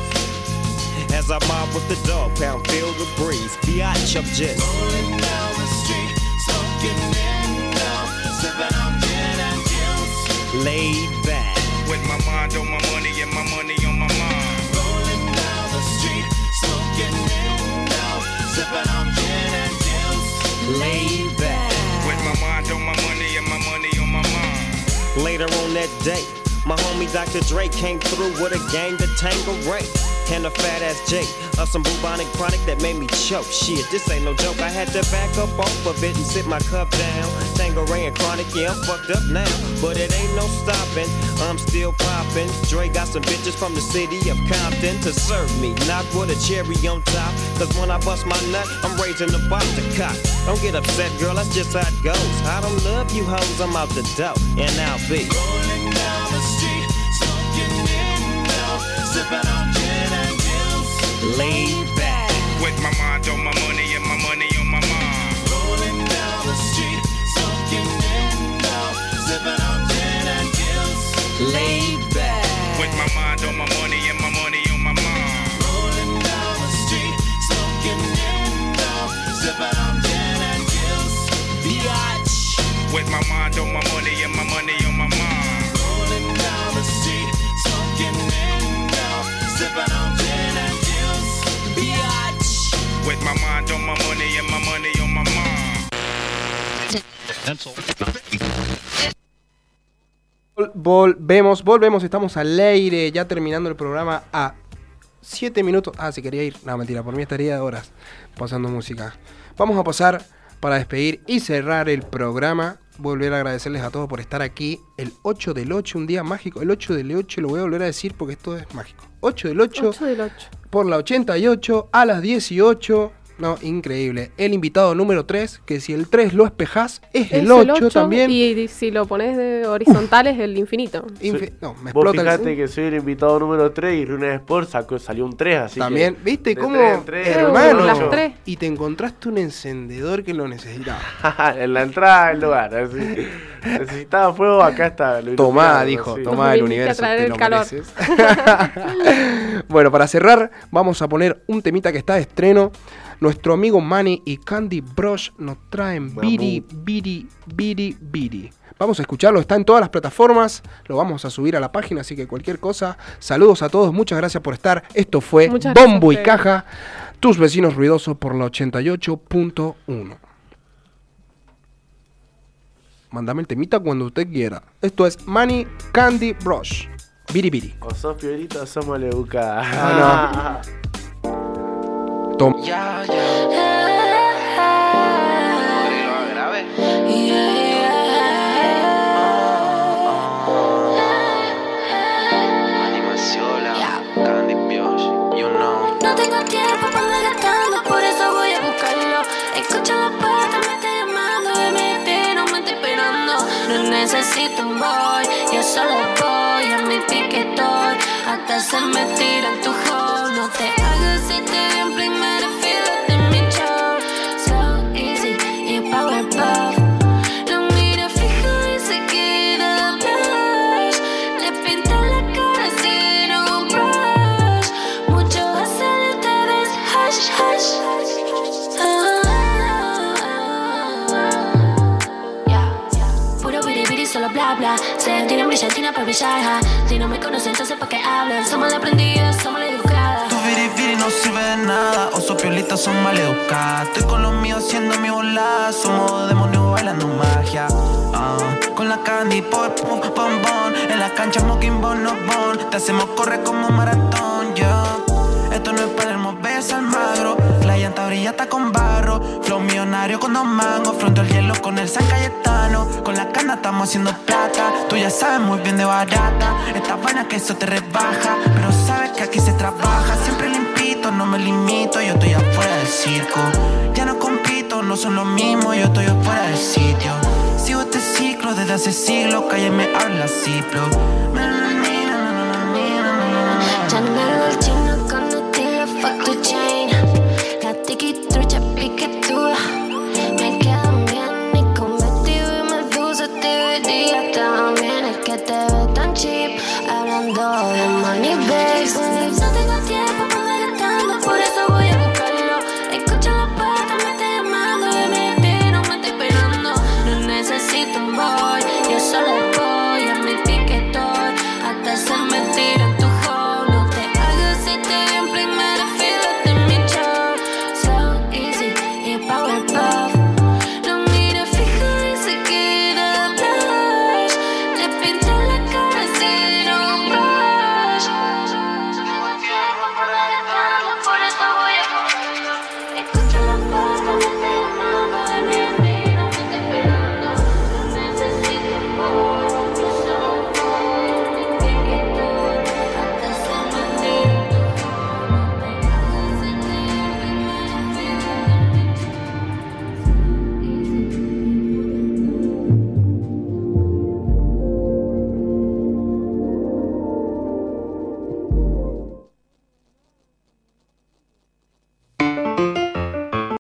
As I mob with the dog pound, feel the breeze. Biatch up just rolling down the street, smoking window, sipping on gin and juice. Laid back with my mind on my money and my money on my mind. Rolling down the street, smoking window, sipping on gin and juice. Laid back with my mind on my money and my money on my mind. Later on that day, my homie Doctor Dre came through with a gang to Tangeray and a fat ass J of some bubonic chronic that made me choke. Shit, this ain't no joke. I had to back up off of it and sit my cup down. Tangeray and chronic, yeah, I'm fucked up now, but it ain't no stopping. I'm still popping. Dre got some bitches from the city of Compton to serve me, not with a cherry on top. Cause when I bust my nut, I'm raising the bar to cock. Don't get upset, girl, that's just how it goes. I don't love you hoes, I'm out the dough, and I'll be rolling down the street, smoking window, sipping on gin and juice. Laid back with my mind on my money and my money on my mind. Rolling down the street, smoking window, sipping on gin and juice. Laid back with my mind on my money and my money on my mind. Rolling down the street, smoking window, sipping on gin and juice. Biatch with my mind on my money and my money on my mind. Rolling down the street, smoking window, sipping on gin and juice. Biatch with my mind on my money and my money on my mind. Volvemos, volvemos, estamos al aire, ya terminando el programa a siete minutos. Ah, si quería ir, no, mentira, por mí estaría horas pasando música. Vamos a pasar para despedir y cerrar el programa. Volver a agradecerles a todos por estar aquí el ocho del ocho, un día mágico. El ocho del ocho lo voy a volver a decir porque esto es mágico. ocho del ocho, ocho del ocho. Por la ochenta y ocho a las dieciocho. No, increíble. El invitado número tres, que si el tres lo espejás, es, es el ocho también. Y si lo pones de horizontal es el infinito. Infi no, me Vos explota fijate el... que soy el invitado número tres y Runa Sport sacó, salió un tres, así también, que... ¿viste cómo? tres, hermano, las tres. Y te encontraste un encendedor que lo necesitaba. En la entrada del lugar, así. Necesitaba fuego, acá está. Lo tomá, dijo, sí. Tomá el universo, te el lo calor. mereces. Bueno, para cerrar, vamos a poner un temita que está de estreno. Nuestro amigo Manny y Candy Brush nos traen Biri, Biri, Biri, Biri. Vamos a escucharlo, está en todas las plataformas, lo vamos a subir a la página, así que cualquier cosa. Saludos a todos, muchas gracias por estar. Esto fue muchas Bombo y gracias, Caja, tus vecinos ruidosos por la ochenta y ocho punto uno. Mándame el temita cuando usted quiera. Esto es Manny, Candy Brush. Biri, Biri. O sos piolita o sos maleducada. Ah, no. Tom. Ya, ya. Grave. Yeah, yeah. Animacionla, Candy Brush, you know. No tengo tiempo para andar gastando, por eso voy a buscarlo. Escucha la puerta, me está llamando, vete, no me estoy esperando. No necesito un boy, yo solo voy a admitir que estoy. Hasta se me tira en tu hall, no te hagas si te ven primero, fíjate en mi show. So easy y power puff. Lo mira fijo y se queda blush. Le pinta la cara sin un brush. Mucho hacen ustedes, hush, hush. Solo bla bla, se tienen brillantina para brillar, ja. Si no me conocen entonces pa' qué hablan. Somos la aprendida, somos la educada. Tu viri viri no sirve de nada, o sos piolita, son maleducadas. Estoy con los míos haciendo mi volada, somos demonios bailando magia. uh, Con la Candy por pum pum bom, en la cancha smoking bon no bon. Te hacemos correr como un maratón, yo yeah. Esto no es Palermo, ves al magro. La llanta brilla está con barro. Flow millonario con dos mangos. Fronto al hielo con el San Cayetano. Con la cana estamos haciendo plata. Tú ya sabes muy bien de barata. Esta vaina que eso te rebaja. Pero sabes que aquí se trabaja siempre limpito, no me limito, yo estoy afuera del circo. Ya no compito, no son lo mismo, yo estoy afuera del sitio. Sigo este ciclo desde hace siglos, calle me habla cipro. Me